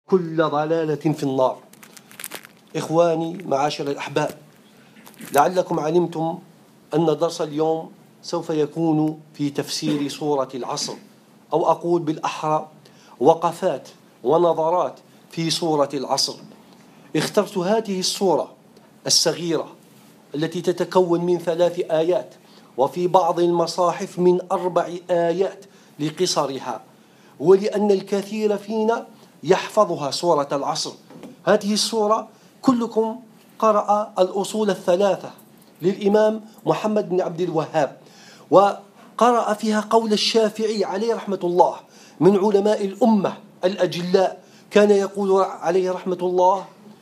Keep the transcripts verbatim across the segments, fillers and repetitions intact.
كل ضلالة في النار. إخواني معاشر الأحباب، لعلكم علمتم أن درس اليوم سوف يكون في تفسير سورة العصر، أو أقول بالأحرى وقفات ونظرات في سورة العصر. اخترت هذه السورة الصغيرة التي تتكون من ثلاث آيات، وفي بعض المصاحف من أربع آيات لقصرها، ولأن الكثير فينا يحفظها سورة العصر. هذه السورة كلكم قرأ الأصول الثلاثة للإمام محمد بن عبد الوهاب، وقرأ فيها قول الشافعي عليه رحمة الله من علماء الأمة الأجلاء، كان يقول عليه رحمة الله: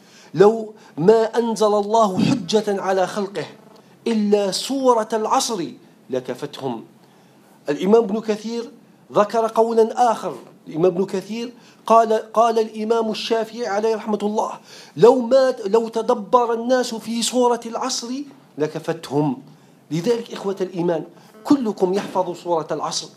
لو ما أنزل الله حجة على خلقه إلا سورة العصر لكفتهم. الإمام ابن كثير ذكر قولا آخر، الإمام ابن كثير قال قال الإمام الشافعي عليه رحمة الله: لو ما لو تدبر الناس في سورة العصر لكفتهم. لذلك إخوة الإيمان، كلكم يحفظ سورة العصر،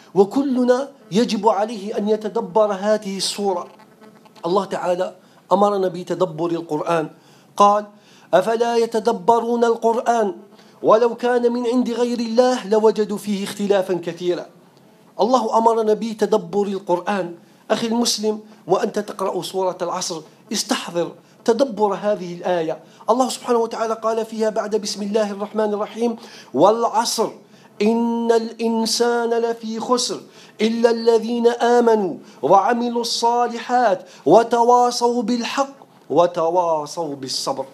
وكلنا يجب عليه أن يتدبر هذه السورة. الله تعالى أمرنا بتدبر القرآن، قال: أفلا يتدبرون القرآن ولو كان من عند غير الله لوجدوا فيه اختلافا كثيرا. الله أمرنا بتدبر القرآن. أخي المسلم، وأنت تقرأ سورة العصر استحضر تدبر هذه الآية. الله سبحانه وتعالى قال فيها بعد بسم الله الرحمن الرحيم: والعصر إن الإنسان لفي خسر إلا الذين آمنوا وعملوا الصالحات وتواصوا بالحق وتواصوا بالصبر.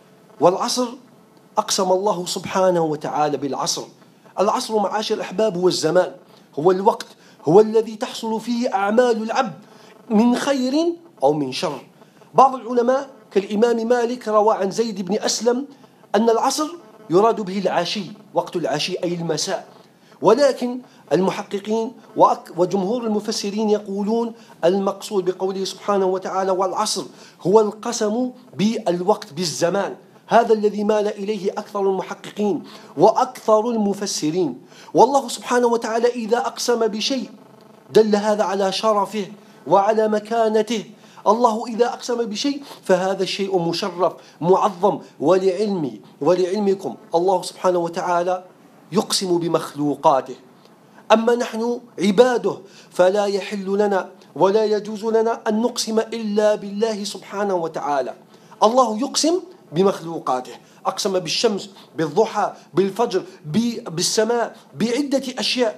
والعصر أقسم الله سبحانه وتعالى بالعصر. العصر معاشر الأحباب هو الزمان، هو الوقت، هو الذي تحصل فيه أعمال العبد من خير أو من شر. بعض العلماء كالإمام مالك روى عن زيد بن أسلم أن العصر يراد به العشي، وقت العشي أي المساء، ولكن المحققين وجمهور المفسرين يقولون المقصود بقوله سبحانه وتعالى والعصر هو القسم بالوقت بالزمان. هذا الذي مال إليه أكثر المحققين وأكثر المفسرين. والله سبحانه وتعالى إذا أقسم بشيء دل هذا على شرفه وعلى مكانته. الله إذا أقسم بشيء فهذا الشيء مشرف معظم. ولعلمي ولعلمكم الله سبحانه وتعالى يقسم بمخلوقاته، أما نحن عباده فلا يحل لنا ولا يجوز لنا أن نقسم إلا بالله سبحانه وتعالى. الله يقسم بمخلوقاته، أقسم بالشمس، بالضحى، بالفجر، بالسماء، بعدة أشياء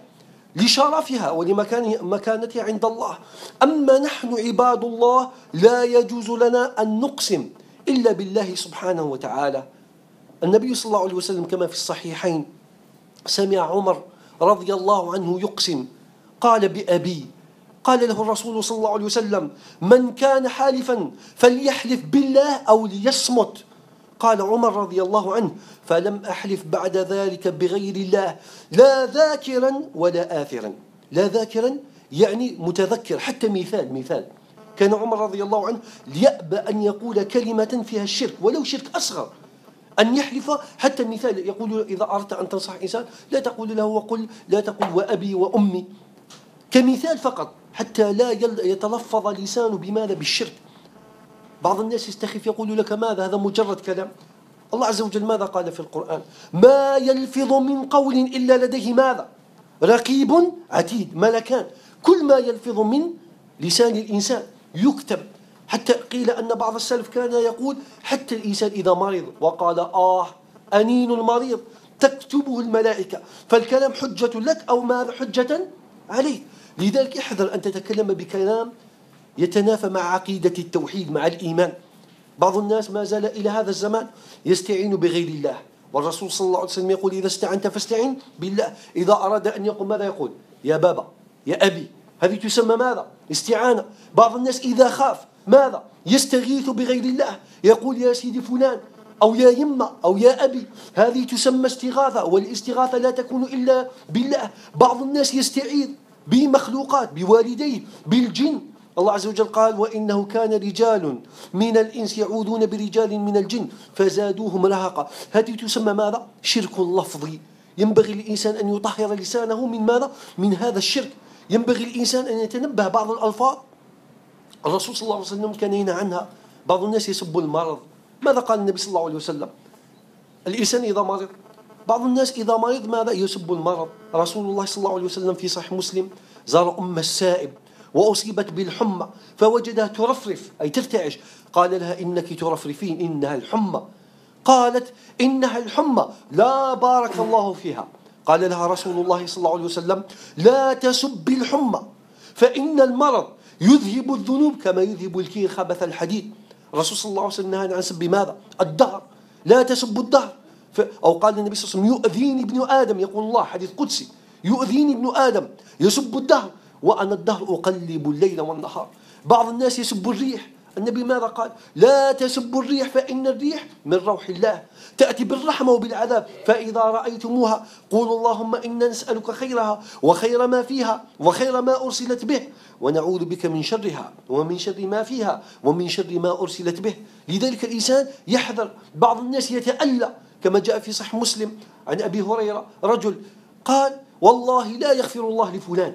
لشرفها ولمكانتها عند الله. أما نحن عباد الله لا يجوز لنا أن نقسم إلا بالله سبحانه وتعالى. النبي صلى الله عليه وسلم كما في الصحيحين سمع عمر رضي الله عنه يقسم، قال: بأبي. قال له الرسول صلى الله عليه وسلم: من كان حالفا فليحلف بالله أو ليصمت. قال عمر رضي الله عنه: فلم أحلف بعد ذلك بغير الله لا ذاكرا ولا آثرا. لا ذاكرا يعني متذكر. حتى مثال مثال كان عمر رضي الله عنه يأبى أن يقول كلمة فيها الشرك ولو شرك أصغر، أن يحلف. حتى مثال يقول إذا أردت أن تنصح إنسان لا تقول له وقل لا تقل وأبي وأمي، كمثال فقط، حتى لا يتلفظ لسانه بماذا؟ بالشرك. بعض الناس يستخف يقول لك ماذا هذا مجرد كلام. الله عز وجل ماذا قال في القرآن؟ ما يلفظ من قول إلا لديه ماذا؟ رقيب عتيد، ملكان. كل ما يلفظ من لسان الإنسان يكتب. حتى قيل أن بعض السلف كان يقول حتى الإنسان إذا مرض وقال آه أنين المريض تكتبه الملائكة، فالكلام حجة لك أو ماذا؟ حجة عليك. لذلك احذر أن تتكلم بكلام يتنافى مع عقيدة التوحيد مع الإيمان. بعض الناس ما زال إلى هذا الزمان يستعين بغير الله، والرسول صلى الله عليه وسلم يقول: إذا استعنت فاستعن بالله. إذا أراد أن يقول ماذا يقول؟ يا بابا، يا أبي. هذه تسمى ماذا؟ استعانة. بعض الناس إذا خاف ماذا؟ يستغيث بغير الله، يقول يا سيدي فلان أو يا يمة أو يا أبي. هذه تسمى استغاثة، والاستغاثة لا تكون إلا بالله. بعض الناس يستعيذ بمخلوقات، بوالديه، بالجن. الله عز وجل قال: وإنه كان رجال من الإنس يعوذون برجال من الجن فزادوهم رهقا. هذه تسمى ماذا؟ شرك لفظي. ينبغي للإنسان أن يطهر لسانه من ماذا؟ من هذا الشرك. ينبغي الإنسان أن يتنبه بعض الألفاظ الرسول صلى الله عليه وسلم كان ينهى عنها. بعض الناس يسب المرض. ماذا قال النبي صلى الله عليه وسلم؟ الإنسان إذا مرض، بعض الناس إذا مرض ماذا؟ يسب المرض. رسول الله صلى الله عليه وسلم في صحيح مسلم زار أم السائب وأصيبت بالحمى فوجدها ترفرف أي ترتعش، قال لها إنك ترفرفين، إنها الحمى. قالت إنها الحمى لا بارك الله فيها. قال لها رسول الله صلى الله عليه وسلم لا تسب الحمى فإن المرض يذهب الذنوب كما يذهب الكير خبث الحديد. الرسول صلى الله عليه وسلم نهى عن سب ماذا؟ الدهر، لا تسب الدهر. أو قال النبي صلى الله عليه وسلم يؤذيني ابن آدم، يقول الله حديث قدسي، يؤذيني ابن آدم يسب الدهر وأنا الدهر أقلب الليل والنهار. بعض الناس يسب الريح. النبي ماذا قال؟ لا تسبوا الريح فإن الريح من روح الله تأتي بالرحمة وبالعذاب، فإذا رأيتموها قولوا اللهم إنا نسألك خيرها وخير ما فيها وخير ما أرسلت به ونعوذ بك من شرها ومن شر ما فيها ومن شر ما أرسلت به. لذلك الإنسان يحذر. بعض الناس يتألى كما جاء في صحيح مسلم عن أبي هريرة رجل قال والله لا يغفر الله لفلان،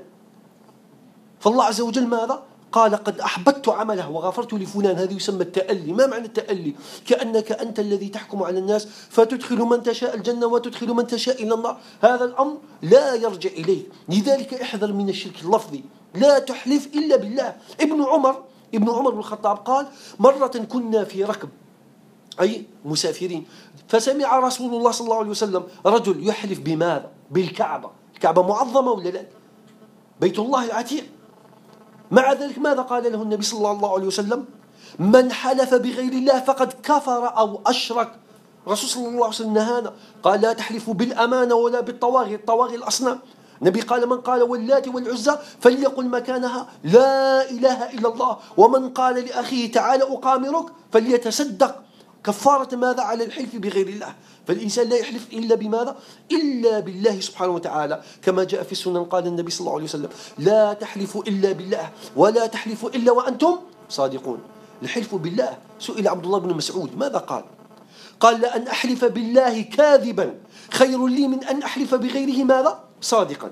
فالله عز وجل ماذا؟ قال قد أحببت عمله وغفرت لفلان. هذا يسمى التألي. ما معنى التألي؟ كأنك أنت الذي تحكم على الناس فتدخل من تشاء الجنة وتدخل من تشاء إلى النار. هذا الأمر لا يرجع إليه. لذلك احذر من الشرك اللفظي، لا تحلف إلا بالله. ابن عمر ابن عمر بن الخطاب قال مرة كنا في ركب أي مسافرين فسمع رسول الله صلى الله عليه وسلم رجل يحلف بماذا؟ بالكعبة. الكعبة معظمة ولا لا؟ بيت الله العتيق. مع ذلك ماذا قال له النبي صلى الله عليه وسلم؟ من حلف بغير الله فقد كفر أو أشرك. الرسول صلى الله عليه وسلم نهانا قال لا تحلفوا بالأمانة ولا بالطواغي، الطواغي الأصنام. النبي قال من قال واللات والعزى فليقل مكانها لا إله إلا الله، ومن قال لأخيه تعالى أقامرك فليتصدق كفارة ماذا؟ على الحلف بغير الله. فالإنسان لا يحلف إلا بماذا؟ إلا بالله سبحانه وتعالى، كما جاء في السنن قال النبي صلى الله عليه وسلم لا تحلفوا إلا بالله ولا تحلفوا إلا وأنتم صادقون. الحلف بالله. سئل عبد الله بن مسعود ماذا قال؟ قال لأن أحلف بالله كاذبا خير لي من أن أحلف بغيره ماذا؟ صادقا.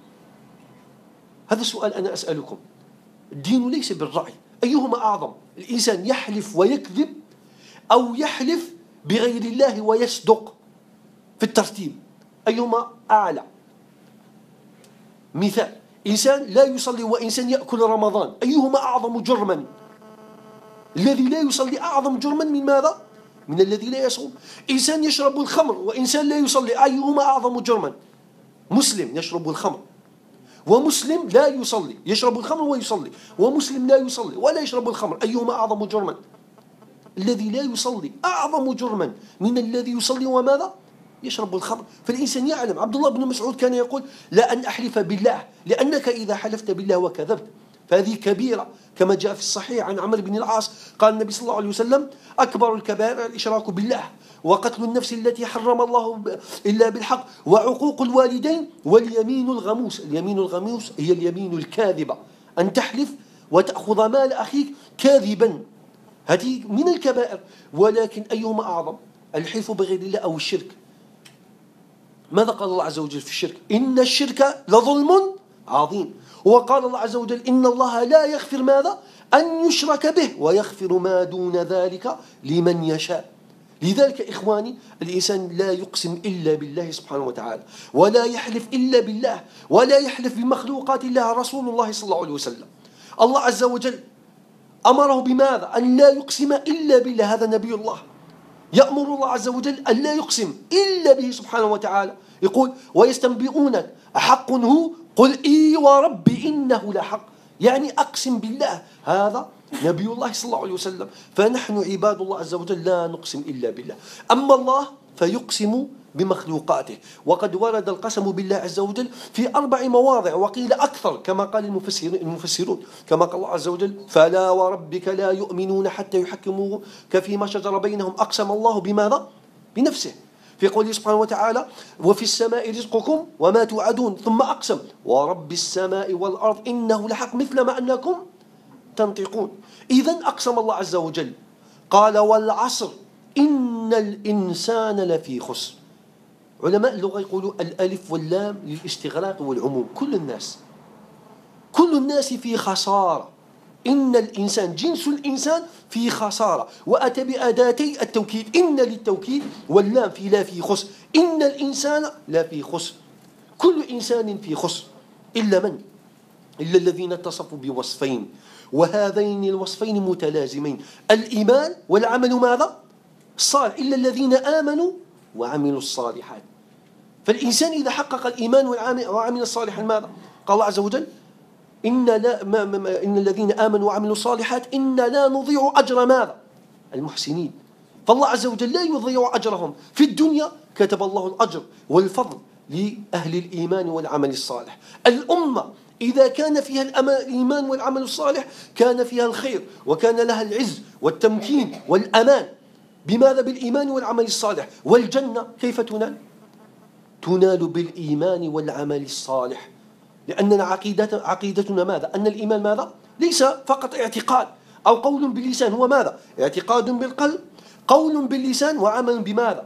هذا السؤال أنا أسألكم. الدين ليس بالرأي، أيهما أعظم؟ الإنسان يحلف ويكذب أو يحلف بغير الله ويصدق؟ في الترتيب أيهما أعلى؟ مثال إنسان لا يصلي وإنسان يأكل رمضان، أيهما أعظم جرما؟ الذي لا يصلي أعظم جرما من ماذا؟ من الذي لا يصوم. إنسان يشرب الخمر وإنسان لا يصلي، أيهما أعظم جرما؟ مسلم يشرب الخمر ومسلم لا يصلي، يشرب الخمر ويصلي، ومسلم لا يصلي ولا يشرب الخمر، أيهما أعظم جرما؟ الذي لا يصلي أعظم جرما من الذي يصلي وماذا؟ يشرب الخمر. فالإنسان يعلم. عبد الله بن مسعود كان يقول لا أن أحلف بالله، لأنك إذا حلفت بالله وكذبت فهذه كبيرة، كما جاء في الصحيح عن عمرو بن العاص قال النبي صلى الله عليه وسلم أكبر الكبائر الإشراك بالله وقتل النفس التي حرم الله إلا بالحق وعقوق الوالدين واليمين الغموس. اليمين الغموس هي اليمين الكاذبة، أن تحلف وتأخذ مال أخيك كاذبا، هذه من الكبائر. ولكن أيهما أعظم؟ الحلف بغير الله أو الشرك؟ ماذا قال الله عز وجل في الشرك؟ إن الشرك لظلم عظيم. وقال الله عز وجل إن الله لا يغفر ماذا؟ أن يشرك به ويغفر ما دون ذلك لمن يشاء. لذلك إخواني الإنسان لا يقسم إلا بالله سبحانه وتعالى، ولا يحلف إلا بالله، ولا يحلف بمخلوقات الله. رسول الله صلى الله عليه وسلم الله عز وجل أمره بماذا؟ أن لا يقسم إلا بالله. هذا نبي الله يأمر الله عز وجل أن لا يقسم إلا به سبحانه وتعالى. يقول ويستنبئونك أحق هو قل إي وربي إنه لحق، يعني أقسم بالله. هذا نبي الله صلى الله عليه وسلم. فنحن عباد الله عز وجل لا نقسم إلا بالله. أما الله فيقسم بمخلوقاته. وقد ورد القسم بالله عز وجل في أربع مواضع وقيل أكثر كما قال المفسرون، كما قال الله عز وجل فلا وربك لا يؤمنون حتى يحكموك فيما شجر بينهم أقسم الله بماذا؟ بنفسه في قوله سبحانه وتعالى وفي السماء رزقكم وما توعدون ثم أقسم ورب السماء والأرض إنه لحق مثل ما أنكم تنطقون. إذن أقسم الله عز وجل قال والعصر إن الإنسان لفي خسر. علماء اللغة يقولوا الألف واللام للاستغراق والعموم، كل الناس كل الناس في خسارة. إن الإنسان جنس الإنسان في خسارة، وأتى بأداتي التوكيد، إن للتوكيد واللام في لا في خسر، إن الإنسان لا في خسر، كل إنسان في خسر إلا من؟ إلا الذين اتصفوا بوصفين، وهذين الوصفين متلازمين، الإيمان والعمل ماذا؟ الصالح، إلا الذين آمنوا وعملوا الصالحات. فالإنسان إذا حقق الإيمان وعمل الصالحات ماذا؟ قال الله عز وجل إن, لا ما ما إن الذين آمنوا وعملوا الصالحات إن لا نضيع أجر ماذا؟ المحسنين. فالله عز وجل لا يضيع أجرهم في الدنيا، كتب الله الأجر والفضل لأهل الإيمان والعمل الصالح. الأمة إذا كان فيها الإيمان والعمل الصالح كان فيها الخير، وكان لها العز والتمكين والأمان. بماذا؟ بالإيمان والعمل الصالح. والجنة كيف تنال؟ تنال بالإيمان والعمل الصالح، لأننا عقيدة عقيدتنا ماذا؟ أن الإيمان ماذا؟ ليس فقط اعتقاد أو قول باللسان، هو ماذا؟ اعتقاد بالقلب، قول باللسان، وعمل بماذا؟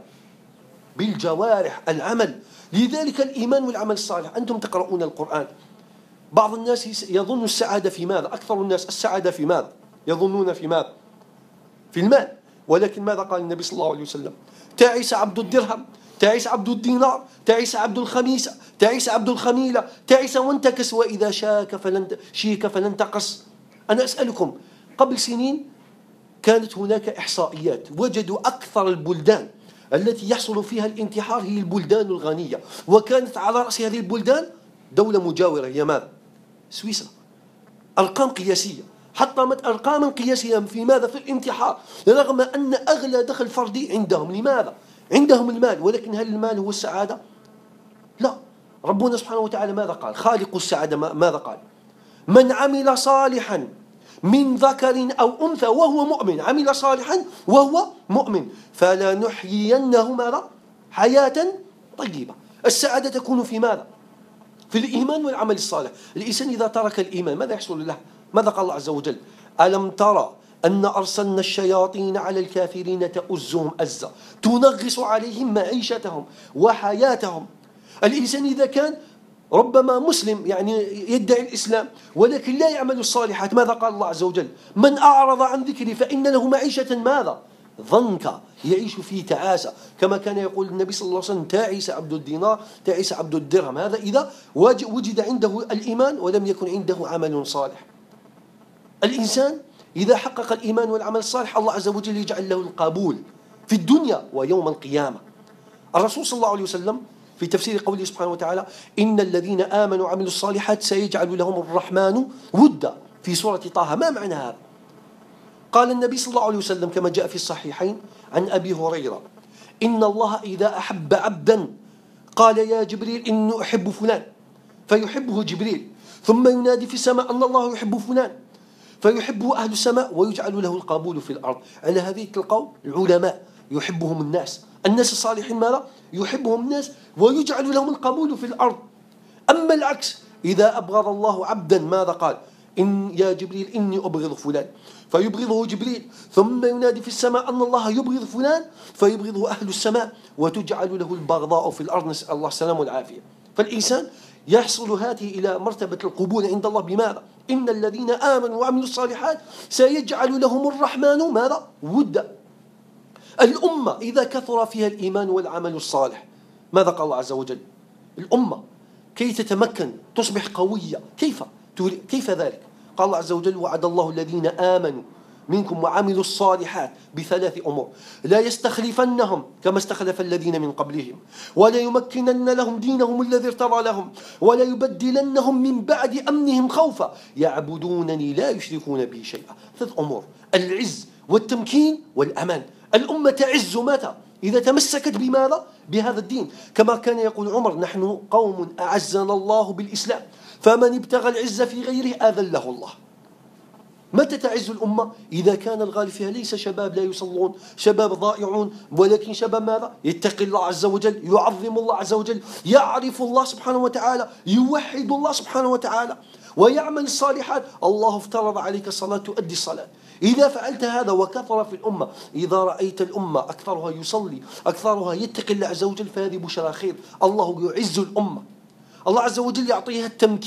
بالجوارح، العمل. لذلك الإيمان والعمل الصالح. أنتم تقرؤون القرآن، بعض الناس يظن السعادة في ماذا؟ أكثر الناس السعادة في ماذا؟ يظنون في ماذا؟ في المال. ولكن ماذا قال النبي صلى الله عليه وسلم؟ تعس عبد الدرهم، تعس عبد الدينار، تعس عبد الخميسة، تعس عبد الخميلة، تعس وانتكس، وإذا شاك فلن شيك فلن تقص. أنا أسألكم، قبل سنين كانت هناك إحصائيات، وجدوا أكثر البلدان التي يحصل فيها الانتحار هي البلدان الغنية، وكانت على رأس هذه البلدان دولة مجاورة هي ماذا؟ سويسرا. أرقام قياسية، حطمت أرقاما قياسية في ماذا؟ في الانتحار، رغم أن أغلى دخل فردي عندهم. لماذا؟ عندهم المال. ولكن هل المال هو السعادة؟ لا. ربنا سبحانه وتعالى ماذا قال؟ خالق السعادة ماذا قال؟ من عمل صالحا من ذكر أو أنثى وهو مؤمن، عمل صالحا وهو مؤمن، فلنحيينه ماذا؟ حياة طيبة. السعادة تكون في ماذا؟ في الإيمان والعمل الصالح. الإنسان إذا ترك الإيمان ماذا يحصل له؟ ماذا قال الله عز وجل؟ ألم ترى أن أرسلنا الشياطين على الكافرين تؤزهم أزا تنغص عليهم معيشتهم وحياتهم. الإنسان إذا كان ربما مسلم، يعني يدعي الإسلام، ولكن لا يعمل الصالحات، ماذا قال الله عز وجل؟ من أعرض عن ذكري فإن له معيشة ماذا؟ ضنكا، يعيش في تعاسة، كما كان يقول النبي صلى الله عليه وسلم تعيس عبد الدينار، تعيس عبد الدرهم. هذا إذا وجد عنده الإيمان ولم يكن عنده عمل صالح. الإنسان إذا حقق الإيمان والعمل الصالح الله عز وجل يجعل له القبول في الدنيا ويوم القيامة. الرسول صلى الله عليه وسلم في تفسير قوله سبحانه وتعالى إن الذين آمنوا وعملوا الصالحات سيجعل لهم الرحمن ودا في سورة طه. ما معنى هذا؟ قال النبي صلى الله عليه وسلم كما جاء في الصحيحين عن أبي هريرة إن الله إذا أحب عبدا قال يا جبريل إني أحب فلان، فيحبه جبريل، ثم ينادي في السماء أن الله يحب فلان، فيحبه أهل السماء ويجعل له القبول في الأرض. على هذه تلقوا العلماء يحبهم الناس، الناس الصالحين ماذا؟ يحبهم الناس ويجعل لهم القبول في الأرض. أما العكس إذا أبغض الله عبدا ماذا قال؟ إن يا جبريل إني أبغض فلان، فيبغضه جبريل، ثم ينادي في السماء أن الله يبغض فلان، فيبغضه أهل السماء وتجعل له البغضاء في الأرض، نسأل الله السلامة والعافية. فالإنسان يحصل هذه إلى مرتبة القبول عند الله بماذا؟ إن الذين آمنوا وعملوا الصالحات سيجعل لهم الرحمن ماذا؟ ودا. الأمة إذا كثر فيها الإيمان والعمل الصالح ماذا قال الله عز وجل؟ الأمة كي تتمكن تصبح قوية، كيف؟ كيف ذلك؟ قال الله عز وجل وعد الله الذين آمنوا منكم وعملوا الصالحات بثلاث أمور: لا يستخلفنهم كما استخلف الذين من قبلهم، ولا يمكنن لهم دينهم الذي ارتضى لهم، ولا يبدلنهم من بعد أمنهم خوفا يعبدونني لا يشركون بي شيئا. ثلاث أمور: العز والتمكين والأمان. الأمة تعز متى؟ إذا تمسكت بماذا؟ بهذا الدين. كما كان يقول عمر نحن قوم أعزنا الله بالإسلام فمن ابتغى العز في غيره أذله الله. متى تعز الأمة؟ إذا كان الغالب فيها ليس شباب لا يصلون، شباب ضائعون، ولكن شباب ماذا؟ يتقي الله عز وجل، يعظم الله عز وجل، يعرف الله سبحانه وتعالى، يوحد الله سبحانه وتعالى، ويعمل الصالحات. الله افترض عليك الصلاة تؤدي الصلاة. إذا فعلت هذا وكثر في الأمة، إذا رأيت الأمة أكثرها يصلي، أكثرها يتقي الله عز وجل، فهذه بشرى خير. الله يعز الأمة، الله عز وجل يعطيها التمكين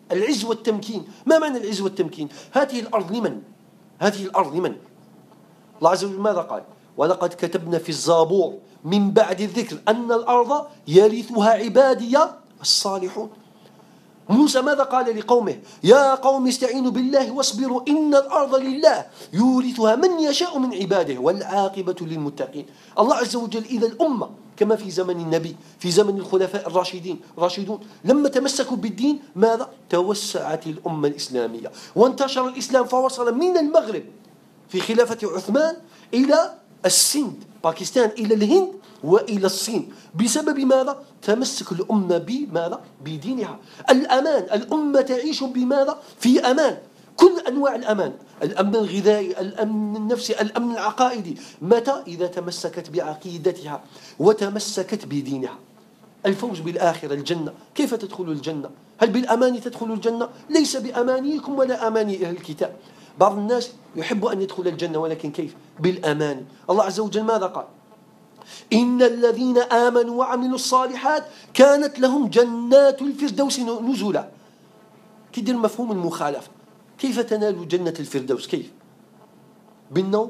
العز والتمكين. ما معنى العز والتمكين؟ هذه الأرض لمن؟ هذه الأرض لمن؟ الله عز وجل ماذا قال؟ ولقد كتبنا في الزبور من بعد الذكر أن الأرض يرثها عبادي الصالحون. موسى ماذا قال لقومه؟ يا قوم استعينوا بالله واصبروا إن الأرض لله يورثها من يشاء من عباده والعاقبة للمتقين. الله عز وجل إذا الأمة كما في زمن النبي، في زمن الخلفاء الراشدين الراشدون لما تمسكوا بالدين ماذا؟ توسعت الأمة الإسلامية وانتشر الإسلام، فوصل من المغرب في خلافة عثمان إلى السند، باكستان، إلى الهند وإلى الصين. بسبب ماذا؟ تمسك الأمة بماذا؟ بدينها. الأمان، الأمة تعيش بماذا؟ في أمان، كل أنواع الأمان، الأمن الغذائي، الأمن النفسي، الأمن العقائدي. متى؟ إذا تمسكت بعقيدتها وتمسكت بدينها. الفوز بالآخرة، الجنة. كيف تدخل الجنة؟ هل بالأمان تدخل الجنة؟ ليس بأمانيكم ولا أماني أهل الكتاب. بعض الناس يحب أن يدخل الجنة، ولكن كيف؟ بالأمان. الله عز وجل ماذا قال؟ إن الذين آمنوا وعملوا الصالحات كانت لهم جنات الفردوس نزلا. كيدير مفهوم المخالفة؟ كيف تنال جنة الفردوس؟ كيف؟ بالنوم؟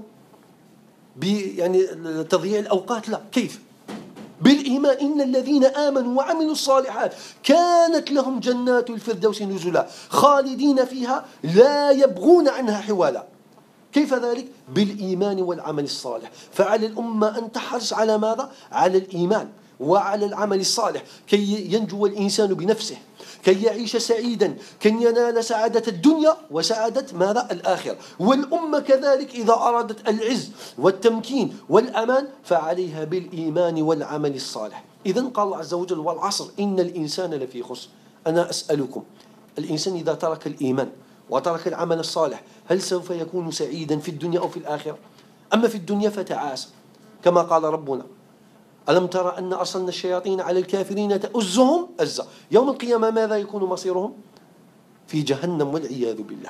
يعني تضييع الأوقات؟ لا. كيف؟ بالإيمان. إن الذين آمنوا وعملوا الصالحات كانت لهم جنات الفردوس نزلا خالدين فيها لا يبغون عنها حوالا. كيف ذلك؟ بالإيمان والعمل الصالح. فعلى الأمة أن تحرص على ماذا؟ على الإيمان وعلى العمل الصالح كي ينجو الإنسان بنفسه، كي يعيش سعيدا، كي ينال سعادة الدنيا وسعادة ماذا؟ الآخرة. والأمة كذلك إذا أرادت العز والتمكين والأمان فعليها بالإيمان والعمل الصالح. إذن قال الله عز وجل والعصر إن الإنسان لفي خسر. أنا أسألكم، الإنسان إذا ترك الإيمان وترك العمل الصالح هل سوف يكون سعيدا في الدنيا أو في الآخرة؟ أما في الدنيا فتعاس كما قال ربنا ألم ترى أن أرسلنا الشياطين على الكافرين تؤزهم أزا. يوم القيامة ماذا يكون مصيرهم؟ في جهنم والعياذ بالله.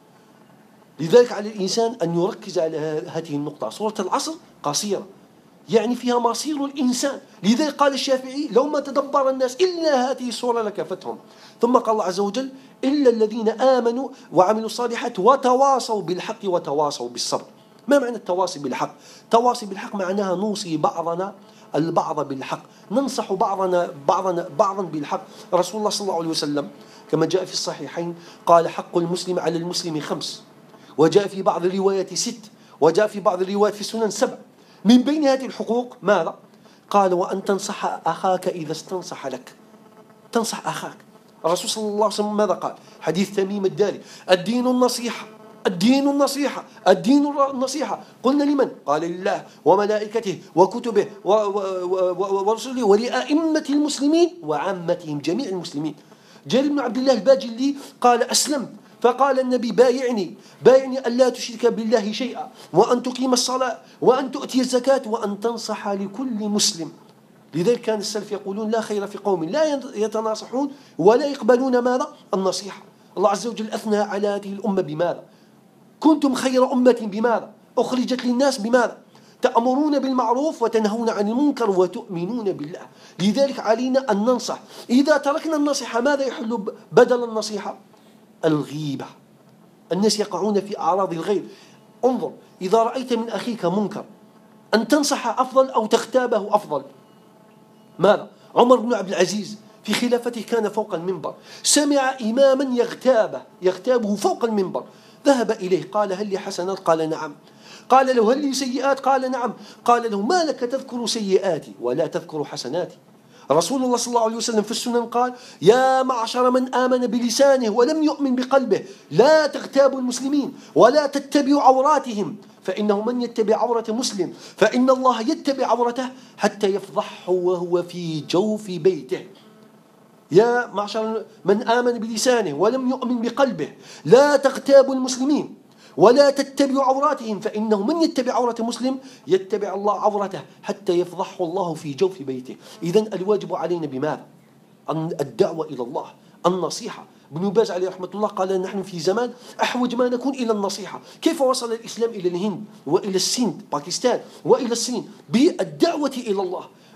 لذلك على الإنسان أن يركز على هذه النقطة. سورة العصر قصيرة يعني فيها مصير الإنسان. لذلك قال الشافعي لو ما تدبر الناس إلا هذه السورة لكفتهم. ثم قال الله عز وجل إلا الذين آمنوا وعملوا الصالحات وتواصوا بالحق وتواصوا بالصبر. ما معنى التواصي بالحق؟ التواصي بالحق معناها نوصي بعضنا البعض بالحق، ننصح بعضنا بعضنا بعضا بالحق. رسول الله صلى الله عليه وسلم كما جاء في الصحيحين قال حق المسلم على المسلم خمس، وجاء في بعض الروايات ست، وجاء في بعض الروايات في السنن سبع. من بين هذه الحقوق ماذا؟ قال وأن تنصح أخاك إذا استنصح لك. تنصح أخاك. الرسول صلى الله عليه وسلم ماذا قال؟ حديث تميم الداري الدين النصيحة، الدين النصيحة، الدين النصيحة. قلنا لمن؟ قال لله وملائكته وكتبه ورسله ولأئمة المسلمين وعامتهم جميع المسلمين. جابر بن عبد الله الباجلي قال أسلمت فقال النبي بايعني بايعني أن لا تشرك بالله شيئا وأن تقيم الصلاة وأن تؤتي الزكاة وأن تنصح لكل مسلم. لذلك كان السلف يقولون لا خير في قوم لا يتناصحون ولا يقبلون ماذا؟ النصيحة. الله عز وجل أثنى على هذه الأمة بماذا؟ كنتم خير أمة بماذا؟ أخرجت للناس بماذا؟ تأمرون بالمعروف وتنهون عن المنكر وتؤمنون بالله. لذلك علينا أن ننصح. إذا تركنا النصيحة ماذا يحل بدل النصيحة؟ الغيبة. الناس يقعون في أعراض الغيب. انظر إذا رأيت من أخيك منكر أن تنصح أفضل أو تغتابه أفضل. ماذا؟ عمر بن عبد العزيز في خلافته كان فوق المنبر، سمع إماما يغتابه يغتابه فوق المنبر، ذهب إليه قال هل لي حسنات؟ قال نعم. قال له هل لي سيئات؟ قال نعم. قال له ما لك تذكر سيئاتي ولا تذكر حسناتي؟ رسول الله صلى الله عليه وسلم في السنن قال يا معشر من آمن بلسانه ولم يؤمن بقلبه لا تغتابوا المسلمين ولا تتبعوا عوراتهم فإنه من يتبع عورة مسلم فإن الله يتبع عورته حتى يفضحه وهو في جوف بيته. يا معشر من آمن بلسانه ولم يؤمن بقلبه لا تغتابوا المسلمين ولا تتبعوا عوراتهم فإنه من يتبع عورة مسلم يتبع الله عورته حتى يفضحه الله في جوف بيته. إذن الواجب علينا بماذا؟ الدعوة إلى الله، النصيحة. ابن باز عليه رحمة الله قال نحن في زمان أحوج ما نكون إلى النصيحة. كيف وصل الإسلام إلى الهند وإلى السند باكستان وإلى الصين؟ بالدعوة إلى الله.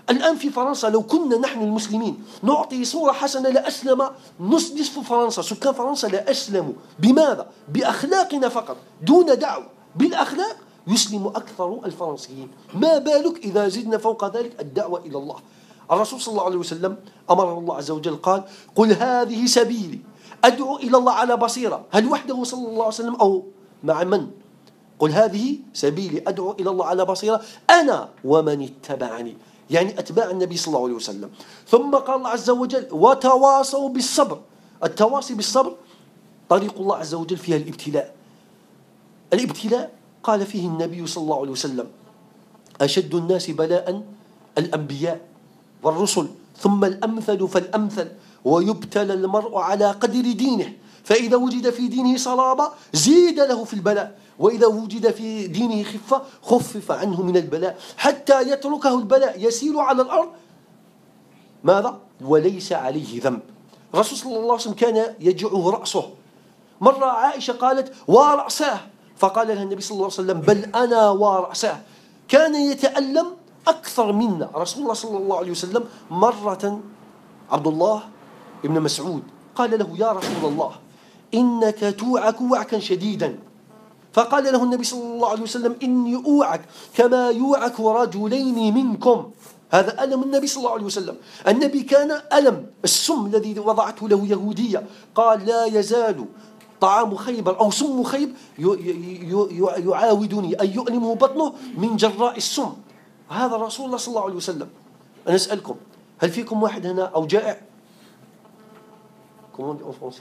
الآن في فرنسا لو كنا نحن المسلمين نعطي صورة حسنة لأسلم نصف فرنسا، سكان فرنسا لأسلموا. بماذا؟ بأخلاقنا فقط دون دعوة، بالأخلاق يسلم أكثر الفرنسيين، ما بالك إذا زدنا فوق ذلك الدعوة إلى الله. الرسول صلى الله عليه وسلم أمره الله عز وجل قال: قل هذه سبيلي أدعو إلى الله على بصيرة. هل وحده صلى الله عليه وسلم أو مع من؟ قل هذه سبيلي أدعو إلى الله على بصيرة أنا ومن اتبعني، يعني أتباع النبي صلى الله عليه وسلم. ثم قال الله عز وجل: وتواصوا بالصبر. التواصي بالصبر طريق الله عز وجل فيها الابتلاء. الابتلاء قال فيه النبي صلى الله عليه وسلم: أشد الناس بلاء الأنبياء والرسل ثم الأمثل فالأمثل ويبتلى المرء على قدر دينه، فإذا وجد في دينه صلابة زيد له في البلاء، وإذا وجد في دينه خفة خفف عنه من البلاء، حتى يتركه البلاء يسير على الأرض ماذا؟ وليس عليه ذنب. الرسول صلى الله عليه وسلم كان يجعه رأسه. مرة عائشة قالت: ورأساه، فقال لها النبي صلى الله عليه وسلم: بل أنا ورأساه. كان يتألم أكثر منا رسول الله صلى الله عليه وسلم. مرة عبد الله ابن مسعود قال له: يا رسول الله إنك توعك وعكا شديدا. فقال له النبي صلى الله عليه وسلم: إني أوعك كما يوعك رجلين منكم. هذا ألم النبي صلى الله عليه وسلم. النبي كان ألم السم الذي وضعته له يهودية، قال: لا يزال طعام خيبر أو سم خيبر يعاودني أي يؤلمه بطنه من جراء السم. هذا رسول الله صلى الله عليه وسلم. أنا أسألكم، هل فيكم واحد هنا أو جائع؟ Comment on dit en français?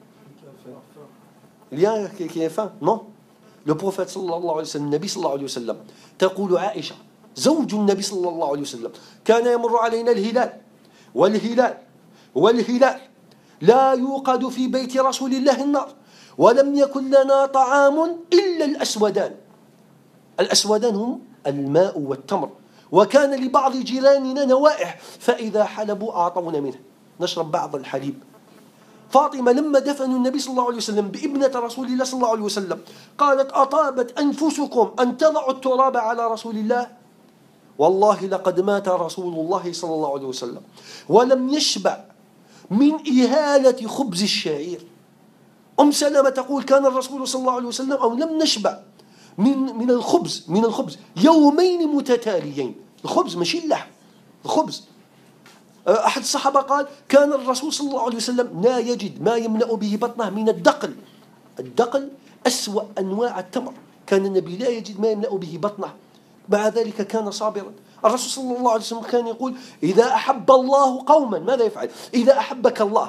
Il y a qui a faim? Non. Le prophète صلى الله عليه وسلم، النبي صلى الله عليه وسلم، تقول عائشة زوج النبي صلى الله عليه وسلم: كان يمر علينا الهلال والهلال والهلال لا يوقد في بيت رسول الله النار، ولم يكن لنا طعام إلا الأسودان. الأسودان هم الماء والتمر، وكان لبعض جيراننا نوائح فإذا حلبوا أعطونا منه نشرب بعض الحليب. فاطمة لما دفنوا النبي صلى الله عليه وسلم بابنة رسول الله صلى الله عليه وسلم قالت: أطابت أنفسكم أن تضعوا التراب على رسول الله؟ والله لقد مات رسول الله صلى الله عليه وسلم ولم يشبع من إهالة خبز الشعير. أم سلمة تقول: كان الرسول صلى الله عليه وسلم أو لم نشبع من من الخبز من الخبز يومين متتاليين. الخبز ماشي اللحم، الخبز. أحد الصحابة قال: كان الرسول صلى الله عليه وسلم لا يجد ما يملأ به بطنه من الدقل. الدقل أسوأ أنواع التمر، كان النبي لا يجد ما يملأ به بطنه، مع ذلك كان صابرا. الرسول صلى الله عليه وسلم كان يقول: إذا أحب الله قوما ماذا يفعل؟ إذا أحبك الله،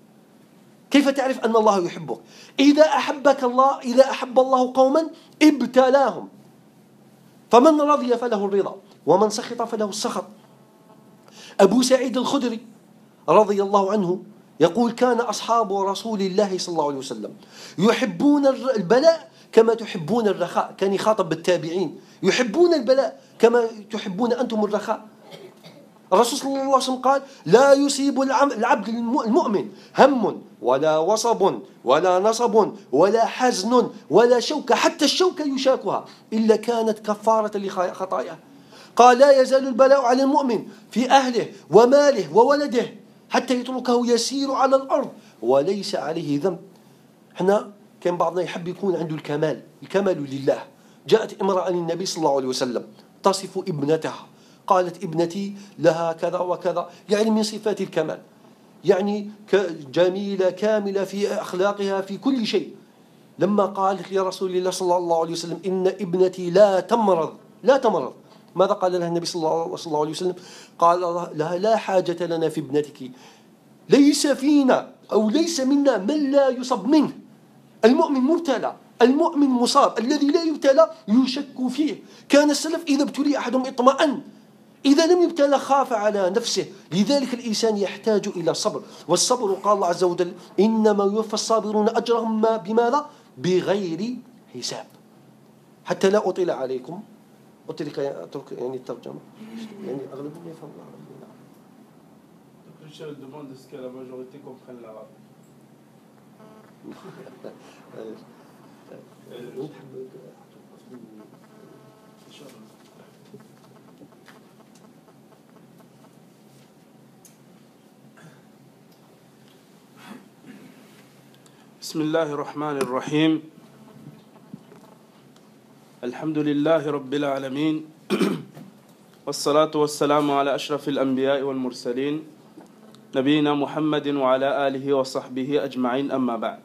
كيف تعرف أن الله يحبك؟ إذا أحبك الله إذا أحب الله قوما ابتلاهم، فمن رضي فله الرضا ومن سخط فله السخط. أبو سعيد الخدري رضي الله عنه يقول: كان أصحاب رسول الله صلى الله عليه وسلم يحبون البلاء كما تحبون الرخاء. كان يخاطب بالتابعين: يحبون البلاء كما تحبون أنتم الرخاء. الرسول صلى الله عليه وسلم قال: لا يصيب العبد المؤمن هم ولا وصب ولا نصب ولا حزن ولا شوكة، حتى الشوكة يشاكها، إلا كانت كفارة لخطاياه. قال: لا يزال البلاء على المؤمن في أهله وماله وولده حتى يتركه يسير على الأرض وليس عليه ذنب. احنا كان بعضنا يحب يكون عنده الكمال، الكمال لله. جاءت امرأة للنبي صلى الله عليه وسلم تصف ابنتها، قالت: ابنتي لها كذا وكذا، يعني من صفات الكمال، يعني جميلة كاملة في أخلاقها في كل شيء. لما قالت لرسول الله صلى الله عليه وسلم: إن ابنتي لا تمرض لا تمرض ماذا قال لها النبي صلى الله عليه وسلم؟ قال لها: لا حاجة لنا في ابنتك، ليس فينا أو ليس منا من لا يصب منه. المؤمن مبتلى، المؤمن مصاب، الذي لا يبتلى يشك فيه. كان السلف إذا ابتلي أحدهم اطمأن، إذا لم يبتلى خاف على نفسه. لذلك الإنسان يحتاج إلى صبر، والصبر قال الله عز وجل: إنما يوفى الصابرون أجرهم بماذا؟ بغير حساب. حتى لا أطيل عليكم أترك يعني الترجمة، يعني أغلبهم يفهم العربية. Michel demande est-ce que la majorité comprenne l'arabe. بسم الله الرحمن الرحيم الحمد لله رب العالمين والصلاة والسلام على أشرف الأنبياء والمرسلين نبينا محمد وعلى آله وصحبه أجمعين أما بعد.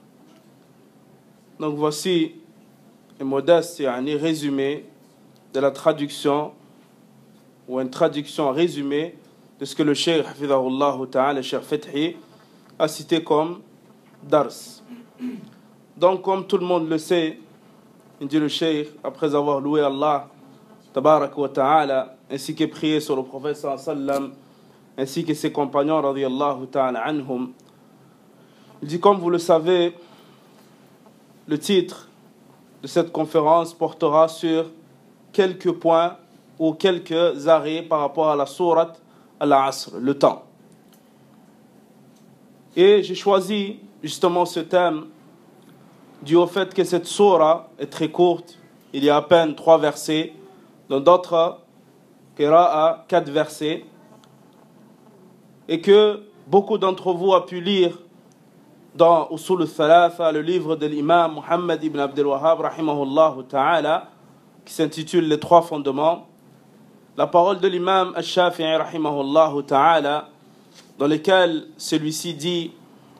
Donc voici un modeste يعني résumé de la traduction ou une traduction résumée de ce que le Cheikh Hafidhahullah Ta'ala, le Cheikh Fethi, a cité comme Dars. Donc comme tout le monde le sait, il dit le Cheikh, après avoir loué Allah Tabarak wa Ta'ala, ainsi que prié sur le prophète sallallahu alayhi wa sallam, ainsi que ses compagnons radiyallahu ta'ala anhum, il dit, comme vous le savez, le titre de cette conférence portera sur quelques points ou quelques arrêts par rapport à la sourate Al-Asr, le temps. Et j'ai choisi justement ce thème dû au fait que cette sourate est très courte, il y a à peine trois versets, dans d'autres qira'a quatre versets, et que beaucoup d'entre vous ont pu lire dans Usul al-Thalatha, le livre de l'imam Muhammad ibn Abdul Wahhab rahimahullah ta'ala, qui s'intitule Les trois fondements, la parole de l'imam al-Shafi'i rahimahullah ta'ala, dans lequel celui-ci dit: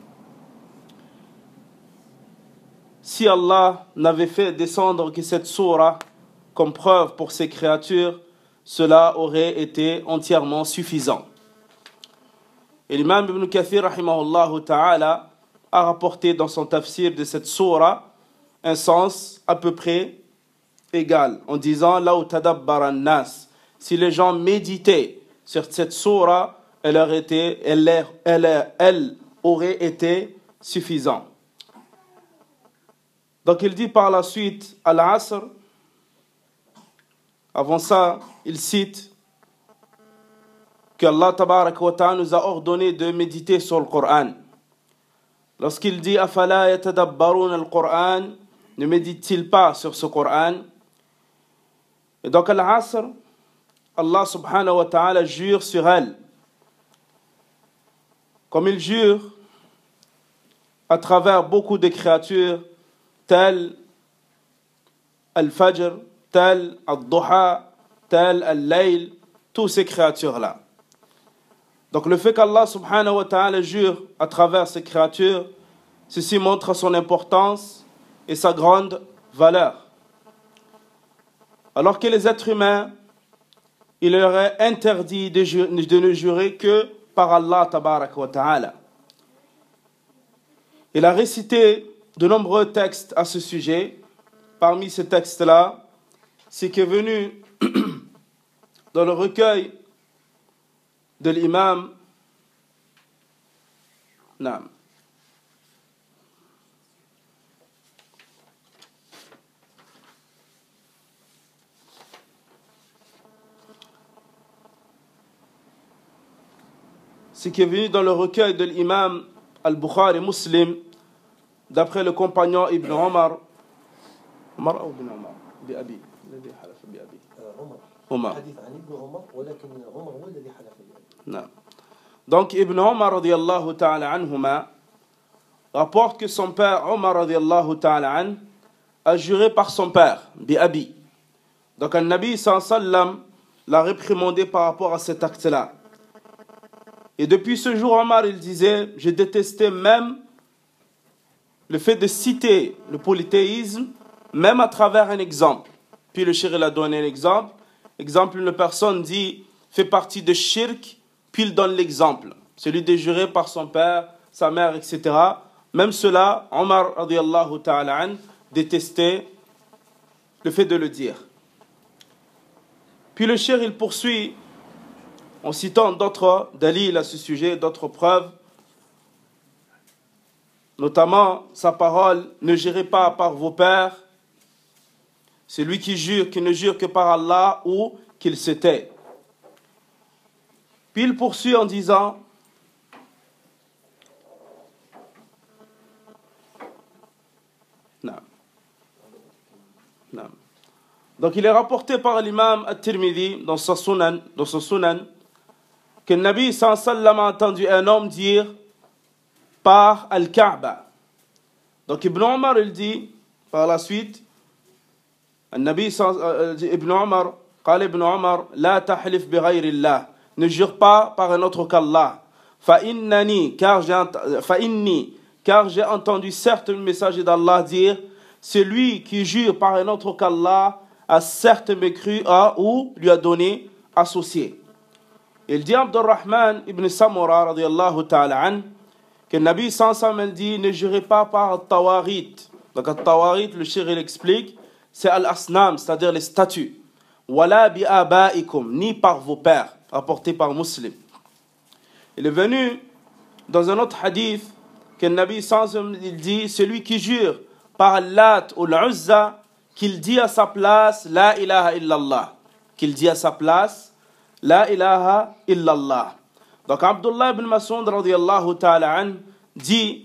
si Allah n'avait fait descendre que cette sourate comme preuve pour ses créatures, cela aurait été entièrement suffisant. Et l'imam Ibn Kathir rahimahullah ta'ala a rapporté dans son tafsir de cette sourate un sens à peu près égal, en disant law tadabbara an-nas, si les gens méditaient sur cette sourate, elle aurait été, elle, elle, elle aurait été suffisante. Donc il dit par la suite Al-Asr. Avant ça, il cite qu'Allah Tabarak wa Ta'ala nous a ordonné de méditer sur le Coran. Lorsqu'il dit Afala yatadabbarun al-Qur'an, ne médite-t-il pas sur ce Coran? Et donc Al-Asr, Allah Subhanahu wa Ta'ala jure sur elle, comme il jure à travers beaucoup de créatures telles Al-Fajr, telles Al-Duha, telles Al-Layl, toutes ces créatures-là. Donc le fait qu'Allah Subhanahu wa Ta'ala jure à travers ces créatures, ceci montre son importance et sa grande valeur. Alors que les êtres humains, il leur est interdit de, ju- de ne jurer que par Allah Tabarak wa Ta'ala. Il a récité de nombreux textes à ce sujet. Parmi ces textes-là, ce qui est venu dans le recueil de l'imam Naam. Ce qui est venu dans le recueil de l'imam Al-Bukhari Muslim, d'après le compagnon Ibn Omar. Omar ou Ibn Omar? Bi Abi. الذي حلف بأبي. عمر. Omar. حديث عن ابن عمر ولكن عمر هو الذي حلف بأبي. Non. Donc Ibn Omar radiyallahu ta'ala anhuma rapporte que son père Omar radiyallahu ta'ala an a juré par son père, bi Abi. Donc un Nabi sallallahu alayhi wa sallam l'a réprimandé par rapport à cet acte-là. Et depuis ce jour, Omar il disait, je détestais même le fait de citer le polythéisme, même à travers un exemple. Puis le shir il a donné un exemple. Exemple, une personne dit, fait partie de shirk, puis il donne l'exemple. Celui de jurer par son père, sa mère, et cetera. Même cela, Omar radiyallahu ta'ala an détestait le fait de le dire. Puis le shir il poursuit en citant d'autres dalils à ce sujet, d'autres preuves, notamment sa parole, ne jurez pas par vos pères, celui qui jure, qui ne jure que par Allah ou qu'il se tait. Puis il poursuit en disant, non. Non. Donc il est rapporté par l'imam At-Tirmidhi dans son sunan, dans son sunan, que le Nabi sallallahu alayhi wa sallam a entendu un homme dire par Al-Kaaba. Donc Ibn Omar, il dit par la suite, النبي Ibn Omar, قال Ibn Omar, لا تحلف بغير الله, ne jure pas par un autre qu'Allah. فإنني, car j'ai فإني, car j'ai entendu certes le messager d'Allah dire, celui qui jure par un autre qu'Allah a certes mécru à ou lui a donné associé. Il dit Abdurrahman ibn Samura radiyallahu ta'ala an, que le Nabi sallallahu alayhi wa sallam dit, ne jurez pas par al-tawarit. Donc al-tawarit, le shir il explique, c'est al-asnam, c'est-à-dire les statues. Wala bi abaikum, ni par vos pères, rapporté par Muslim. Il est venu dans un autre hadith que le Nabi sallallahu alayhi wa sallam il dit, celui qui jure par Lat ou l'Uzza, qu'il dit à sa place la ilaha illallah, qu'il dit à sa place la ilaha illallah. Donc Abdullah ibn Mas'ud radiyallahu ta'ala an dit,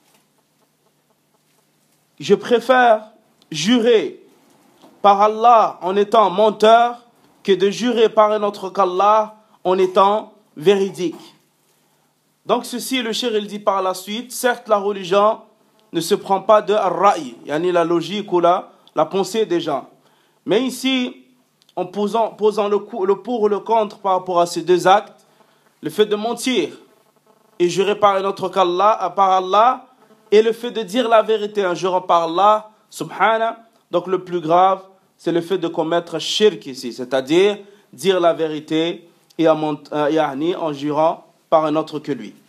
je préfère jurer par Allah en étant menteur que de jurer par un autre qu'Allah en étant véridique. Donc ceci, le cheikh il dit par la suite, certes la religion ne se prend pas de ar-ra'i, yani la logique ou la, la pensée des gens. Mais ici, en posant, posant le, coup, le pour ou le contre par rapport à ces deux actes, le fait de mentir et jurer par un autre qu'Allah, par Allah, et le fait de dire la vérité en jurant par Allah, subhana, donc le plus grave, c'est le fait de commettre shirk ici, c'est-à-dire dire la vérité et en, euh, en jurant par un autre que lui.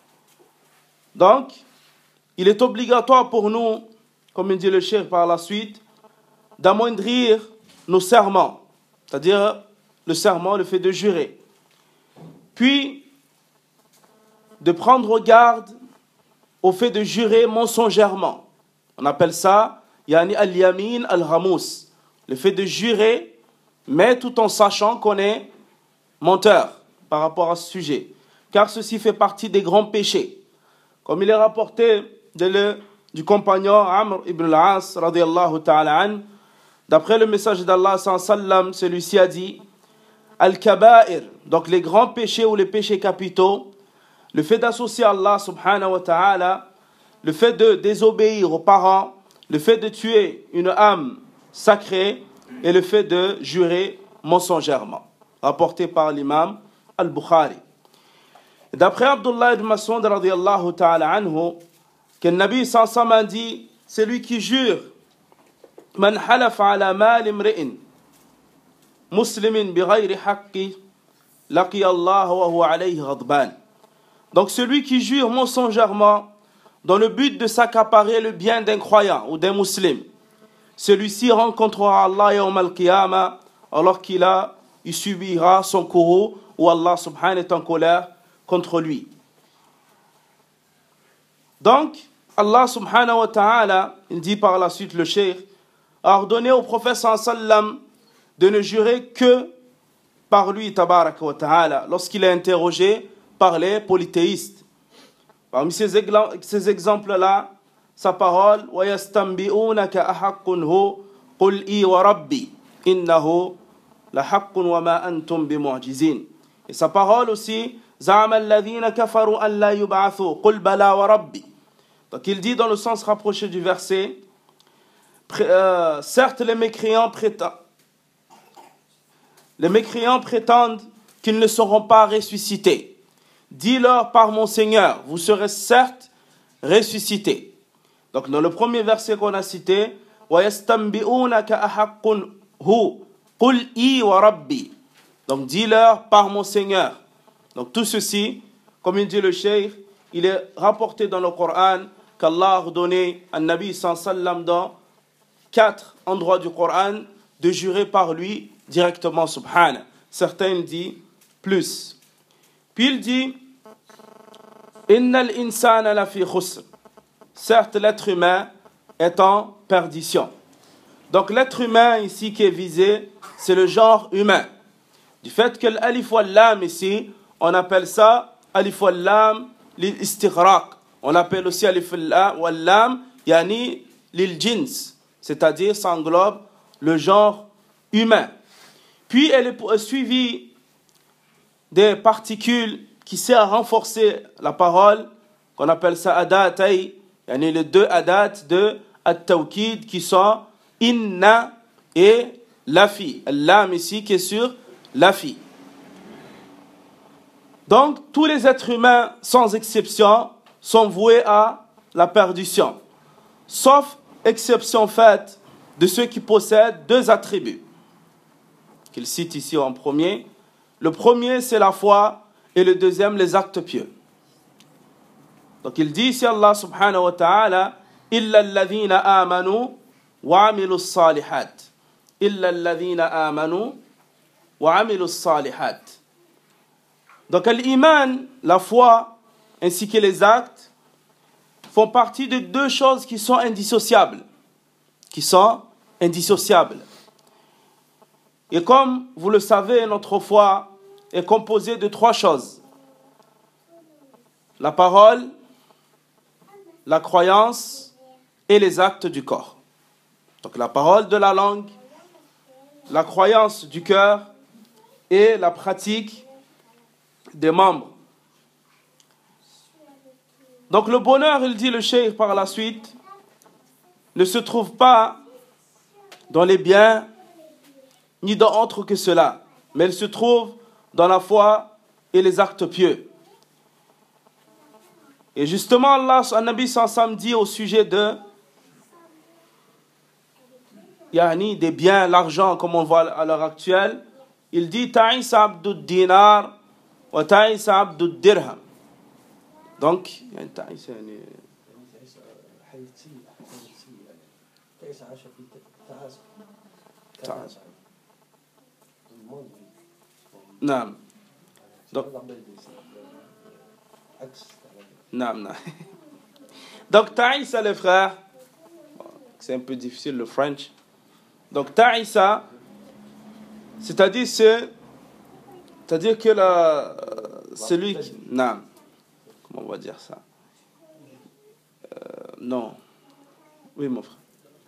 Donc, il est obligatoire pour nous, comme il dit le cheikh par la suite, d'amoindrir nos serments, c'est-à-dire le serment, le fait de jurer. Puis, de prendre garde au fait de jurer mensongèrement. On appelle ça yani al-yamin al-ghamous, le fait de jurer, mais tout en sachant qu'on est menteur par rapport à ce sujet. Car ceci fait partie des grands péchés. Comme il est rapporté de le, du compagnon Amr ibn al-As, radiyallahu ta'ala an, d'après le message d'Allah, sallam, celui-ci a dit, Al-Kaba'ir, donc les grands péchés ou les péchés capitaux, le fait d'associer Allah subhanahu wa ta'ala, le fait de désobéir aux parents, le fait de tuer une âme sacrée et le fait de jurer mensongèrement, rapporté par l'imam Al-Bukhari. D'après Abdullah ibn Mas'ud radiyallahu ta'ala anhu, que le Nabi sallallahu alayhi wa sallam a dit, celui qui jure, man halaf ala mal imri'in, muslimin bi ghayri haqqi, laqi Allah wa huwa alayhi ghadban. Donc celui qui jure mensongèrement dans le but de s'accaparer le bien d'un croyant ou d'un musulman, celui-ci rencontrera Allah yawm al-qiyamah alors qu'il a, il subira son courroux où Allah subhanahu est en colère contre lui. Donc, Allah subhanahu wa ta'ala, il dit par la suite le cheikh, a ordonné au prophète sallam de ne jurer que par lui, tabarak wa ta'ala, lorsqu'il est interrogé par les polythéistes. Parmi ces, ces exemples-là, sa parole, وَيَسْتَنْبِئُونَكَ أَحَقٌّ هُ قُلْ إِي وَرَبِّي إِنَّهُ لَحَقٌّ وَمَا أَنْتُمْ بِمُعْجِزِينَ. Et sa parole aussi, زَعَمَ الَّذِينَ كَفَرُوا أَنْ لَا يُبْعَثُوا قُلْ بَلَا وَرَبِّي. Donc il dit dans le sens rapproché du verset, euh, certes les mécréants prétendent, les mécréants prétendent qu'ils ne seront pas ressuscités. Dis-leur par mon Seigneur, vous serez certes ressuscités. Donc dans le premier verset qu'on a cité, وَيَسْتَنْبِئُونَكَ أَحَقٌّ هُ قُلْ إِي وَرَبِّي. Donc dis-leur par mon Seigneur. Donc tout ceci, comme il dit le cheikh, il est rapporté dans le Coran qu'Allah a ordonné à Nabi sallallahu alayhi wa sallam dans quatre endroits du Coran de jurer par lui directement, subhana. Certains disent plus. Puis il dit, Innal insana la fi khusr. Certes, l'être humain est en perdition. Donc l'être humain ici qui est visé, c'est le genre humain. Du fait que l'alif wal lam ici, on appelle ça alif wal lam lil istighraq. On appelle aussi alif wal lam yani lil jins, c'est-à-dire ça englobe le genre humain. Puis elle est suivie des particules qui servent à renforcer la parole, qu'on appelle ça adatay, Yani les deux adat de at-tawkid qui sont inna et lafi. L'âme ici qui est sur lafi. Donc, tous les êtres humains, sans exception, sont voués à la perdition. Sauf exception faite de ceux qui possèdent deux attributs. Qu'il cite ici en premier. Le premier, c'est la foi, et le deuxième, les actes pieux. Donc, il dit ici, Allah subhanahu wa ta'ala, إِلَّا الَّذِينَ آمَنُوا وَعَمِلُوا الصَّالِحَاتِ إِلَّا الَّذِينَ آمَنُوا وَعَمِلُوا الصَّالِحَاتِ. Donc, l'iman, la foi, ainsi que les actes, font partie de deux choses qui sont indissociables. Qui sont indissociables. Et comme vous le savez, notre foi est composée de trois choses. La parole, la croyance et les actes du corps. Donc la parole de la langue, la croyance du cœur et la pratique des membres. Donc le bonheur, il dit le cheikh par la suite, ne se trouve pas dans les biens ni dans autre que cela, mais il se trouve dans la foi et les actes pieux. Et justement, Allah, un Nabi sallam dit au sujet de yani, des biens, l'argent, comme on voit à l'heure actuelle, il dit Ta'isa abdud dinar wa ta'isa abdud dirham. Donc, il y a une ta'isa. Non. Donc, non, non. Donc, ta'isa, les frères, c'est un peu difficile le French. Donc, ta'isa, c'est-à-dire, c'est, c'est-à-dire que la, celui qui. Non. Comment on va dire ça? Euh, non. Oui, mon frère.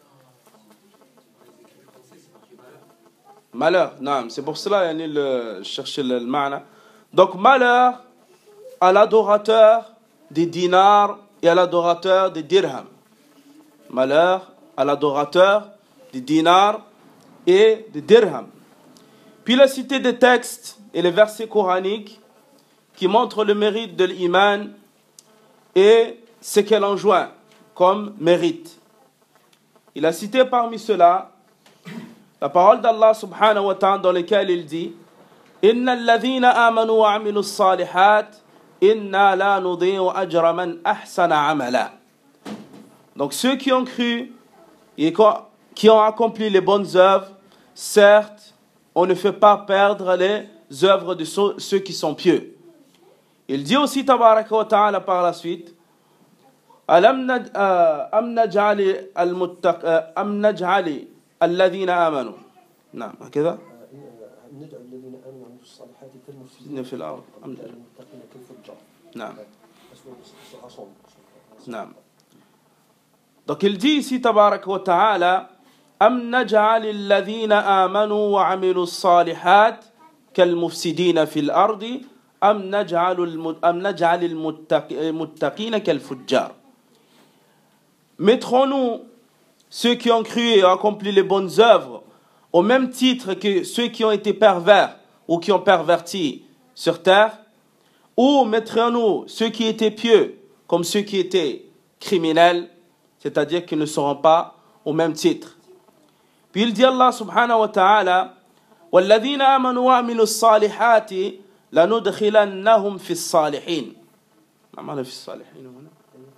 Malheur, non, c'est pour cela qu'il le chercher le ma'na. Donc malheur à l'adorateur des dinars et à l'adorateur des dirhams. Malheur à l'adorateur des dinars et des dirhams. Puis il a cité des textes et les versets coraniques qui montrent le mérite de l'iman et ce qu'elle enjoint comme mérite. Il a cité parmi ceux-là la parole d'Allah subhanahu wa ta'ala dans laquelle il dit Inna alladhina amanu wa amilu salihat inna la nudhi'u ajra man ahsana amala. Donc ceux qui ont cru et qui ont accompli les bonnes œuvres, certes, on ne fait pas perdre les œuvres de ceux qui sont pieux. Il dit aussi tabaraka wa ta'ala par la suite Alam naj'ali al-muttaq am naj'ali الذين آمنوا نعم هكذا نجعل الذين آمنوا وعملوا الصالحات كالمفسدين في الأرض المتقين كالفجار نعم نعم. Donc il dit ici تبارك وتعالى أم نجعل الذين آمنوا وعملوا الصالحات كالمفسدين في الأرض أم نجعل أم نجعل المتقين كالفجار. Mettrons-nous ceux qui ont cru et ont accompli les bonnes œuvres, au même titre que ceux qui ont été pervers ou qui ont perverti sur terre, ou mettrons-nous ceux qui étaient pieux comme ceux qui étaient criminels, c'est-à-dire qu'ils ne seront pas au même titre. Puis il dit Allah subhanahu wa ta'ala وَالَّذِينَ آمَنُوا وَعَمِلُوا الصَّالِحَاتِ لَنُدْخِلَنَّهُمْ فِي الصَّالِحِينَ. ما معنى في الصالحين هنا؟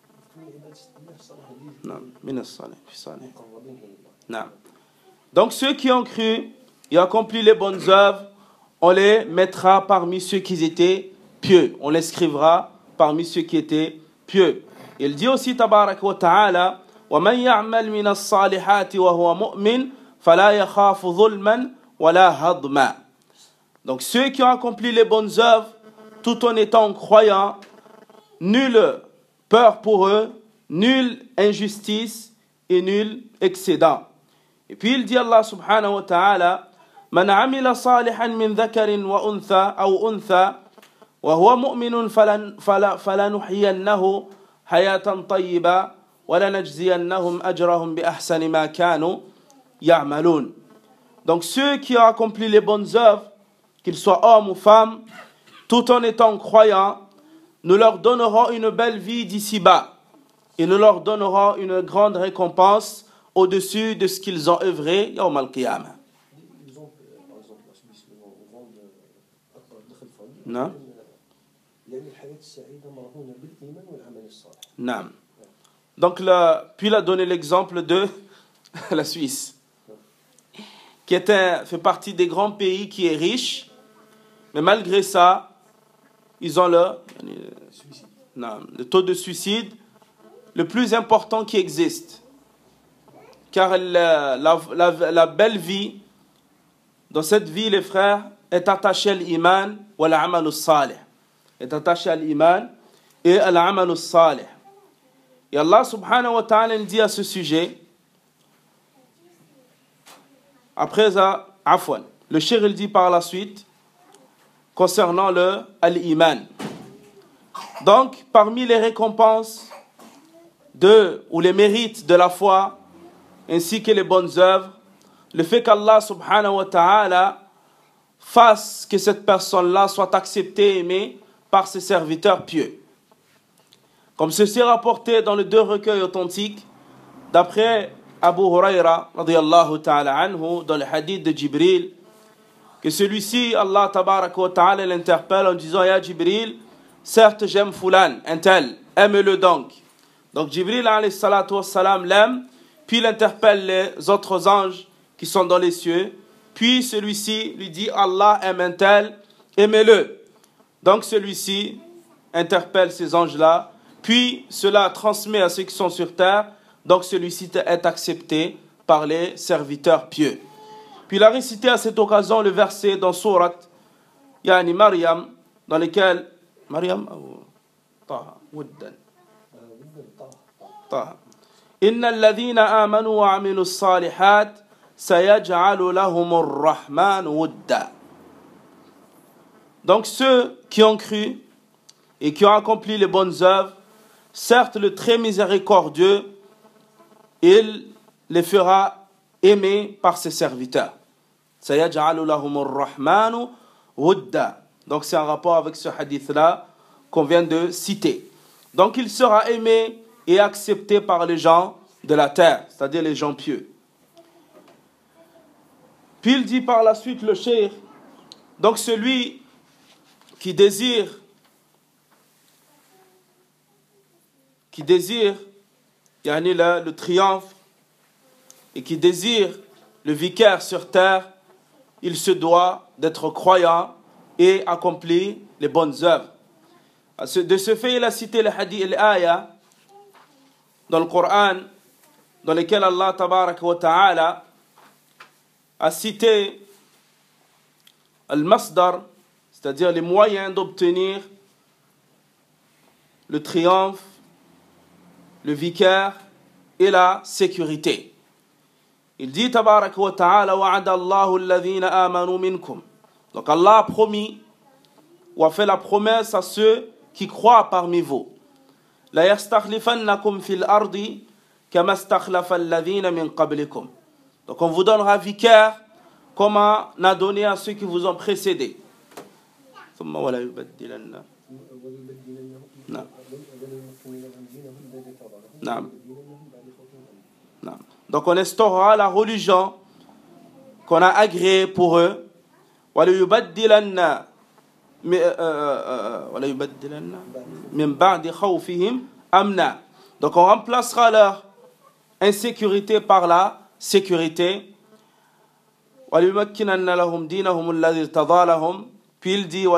Non, من الصالحين في الصالحين. Non. Donc ceux qui ont cru et accompli les bonnes œuvres, on les mettra parmi ceux qui étaient pieux. On les inscrira parmi ceux qui étaient pieux. Il dit aussi tabarak wa ta'ala وَمَنْ يَعْمَلْ مِنَ الصَّالِحَاتِ وَهُوَ مُؤْمِنٌ فَلَا يَخَافُ ظُلْمًا وَلَا هَضْمًا. Donc ceux qui ont accompli les bonnes œuvres tout en étant croyants, nulle peur pour eux, nulle injustice et nul excédent. Et puis il dit Allah subhanahu wa ta'ala من عمل صالحا من ذكر وأنثى أو أنثى وهو مؤمن فلنحيينه حياة طيبة وَلَنَجْزِيَنَّهُمْ أَجْرَهُمْ بِأَحْسَنِ مَا كَانُوا يَعْمَلُونَ. Donc ceux qui ont accompli les bonnes œuvres, qu'ils soient hommes ou femmes, tout en étant croyants, nous leur donnerons une belle vie d'ici-bas et nous leur donnerons une grande récompense au-dessus de ce qu'ils ont œuvré yawm al-qiyamah. Non. Non. Donc, là, puis il a donné l'exemple de la Suisse, qui est un, fait partie des grands pays qui est riche, mais malgré ça, ils ont le, non, le taux de suicide le plus important qui existe. Car la, la, la, la belle vie, dans cette vie, les frères, est attachée à l'iman wa l'amal al-salih. Est attachée à l'iman et à l'amal al-salih. Et Allah subhanahu wa ta'ala dit à ce sujet, après ça, afwan, le cheikh il dit par la suite, concernant le al-iman. Donc, parmi les récompenses de, ou les mérites de la foi, ainsi que les bonnes œuvres, le fait qu'Allah subhanahu wa ta'ala fasse que cette personne-là soit acceptée et aimée par ses serviteurs pieux. Comme ceci est rapporté dans les deux recueils authentiques, d'après Abu Huraira, radiyallahu ta'ala anhu, dans le hadith de Jibril, que celui-ci, Allah tabaraka wa ta'ala, l'interpelle en disant, Ya Jibril, certes j'aime Fulan, un tel, aime-le donc. Donc Jibril alayhi salatu wa salam l'aime, puis il interpelle les autres anges qui sont dans les cieux, puis celui-ci lui dit, Allah aime un tel, aimez-le. Donc celui-ci interpelle ces anges-là, puis cela transmet à ceux qui sont sur terre, donc celui-ci est accepté par les serviteurs pieux. Puis il a récité à cette occasion le verset dans Surat Yani Maryam, dans lequel Maryam Taha Wuddan Taha Inna alladhina amanu wa amilu salihat sayaj'alu lahumur rahman wudda. Donc ceux qui ont cru et qui ont accompli les bonnes œuvres, certes le très miséricordieux, il les fera aimer par ses serviteurs. Sayaj'alu lahumur rahmanu wudda. Donc c'est en rapport avec ce hadith-là qu'on vient de citer. Donc il sera aimé et accepté par les gens de la terre, c'est-à-dire les gens pieux. Puis il dit par la suite le cheikh, donc celui qui désire, qui désire, yani le, le triomphe, et qui désire le vicaire sur terre, il se doit d'être croyant et accomplir les bonnes œuvres. De ce fait, il a cité le hadith et l'aya dans le Coran, dans lequel Allah tabaraka wa ta'ala a cité al-masdar, c'est-à-dire les moyens d'obtenir le triomphe, le vicaire et la sécurité. Il dit tabaraka wa ta'ala wa'ada Allahu alladhina amanu minkum. Donc Allah a promis ou a fait la promesse à ceux qui croient parmi vous. La yastakhlifannakum fil ardi kama stakhlafa alladhina min qablikum. Donc on vous donnera vicaire comme on a donné à ceux qui vous ont précédés. Donc on instaurera la religion qu'on a agréée pour eux. Donc on remplacera leur insécurité par la sécurité. Puis il dit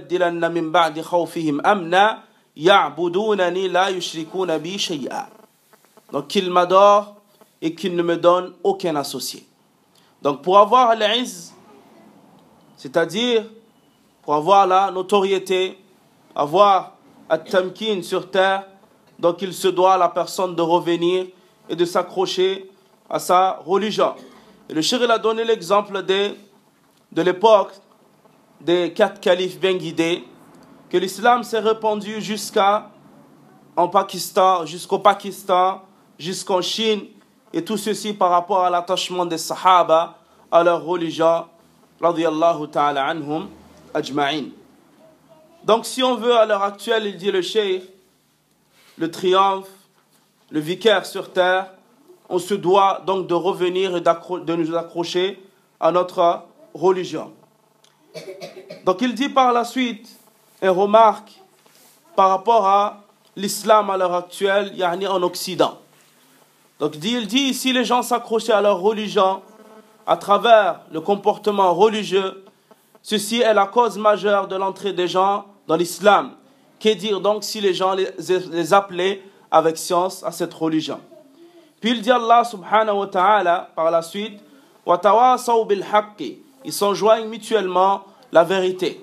donc qu'ils m'adorent et qu'ils ne me donnent aucun associé. Donc pour avoir l'izz, c'est-à-dire pour avoir la notoriété, avoir at-tamkin sur terre, donc il se doit à la personne de revenir et de s'accrocher à sa religion. Et le cheikh a donné l'exemple de, de l'époque des quatre califes bien guidés, que l'islam s'est répandu jusqu'à en Pakistan, jusqu'au Pakistan, jusqu'en Chine, et tout ceci par rapport à l'attachement des Sahaba à leur religion, radiyallahu ta'ala anhum ajma'in. Donc si on veut à l'heure actuelle, il dit le cheikh, le triomphe, le vicaire sur terre, on se doit donc de revenir et de nous accrocher à notre religion. Donc il dit par la suite, et remarque par rapport à l'islam à l'heure actuelle, yani en Occident. Donc il dit ici, les gens s'accrochaient à leur religion à travers le comportement religieux. Ceci est la cause majeure de l'entrée des gens dans l'islam. Qu'est dire donc si les gens les, les appelaient avec science à cette religion? Puis il dit Allah subhanahu wa ta'ala par la suite, wa tawasaw bil haqqi, ils s'enjoignent mutuellement la vérité.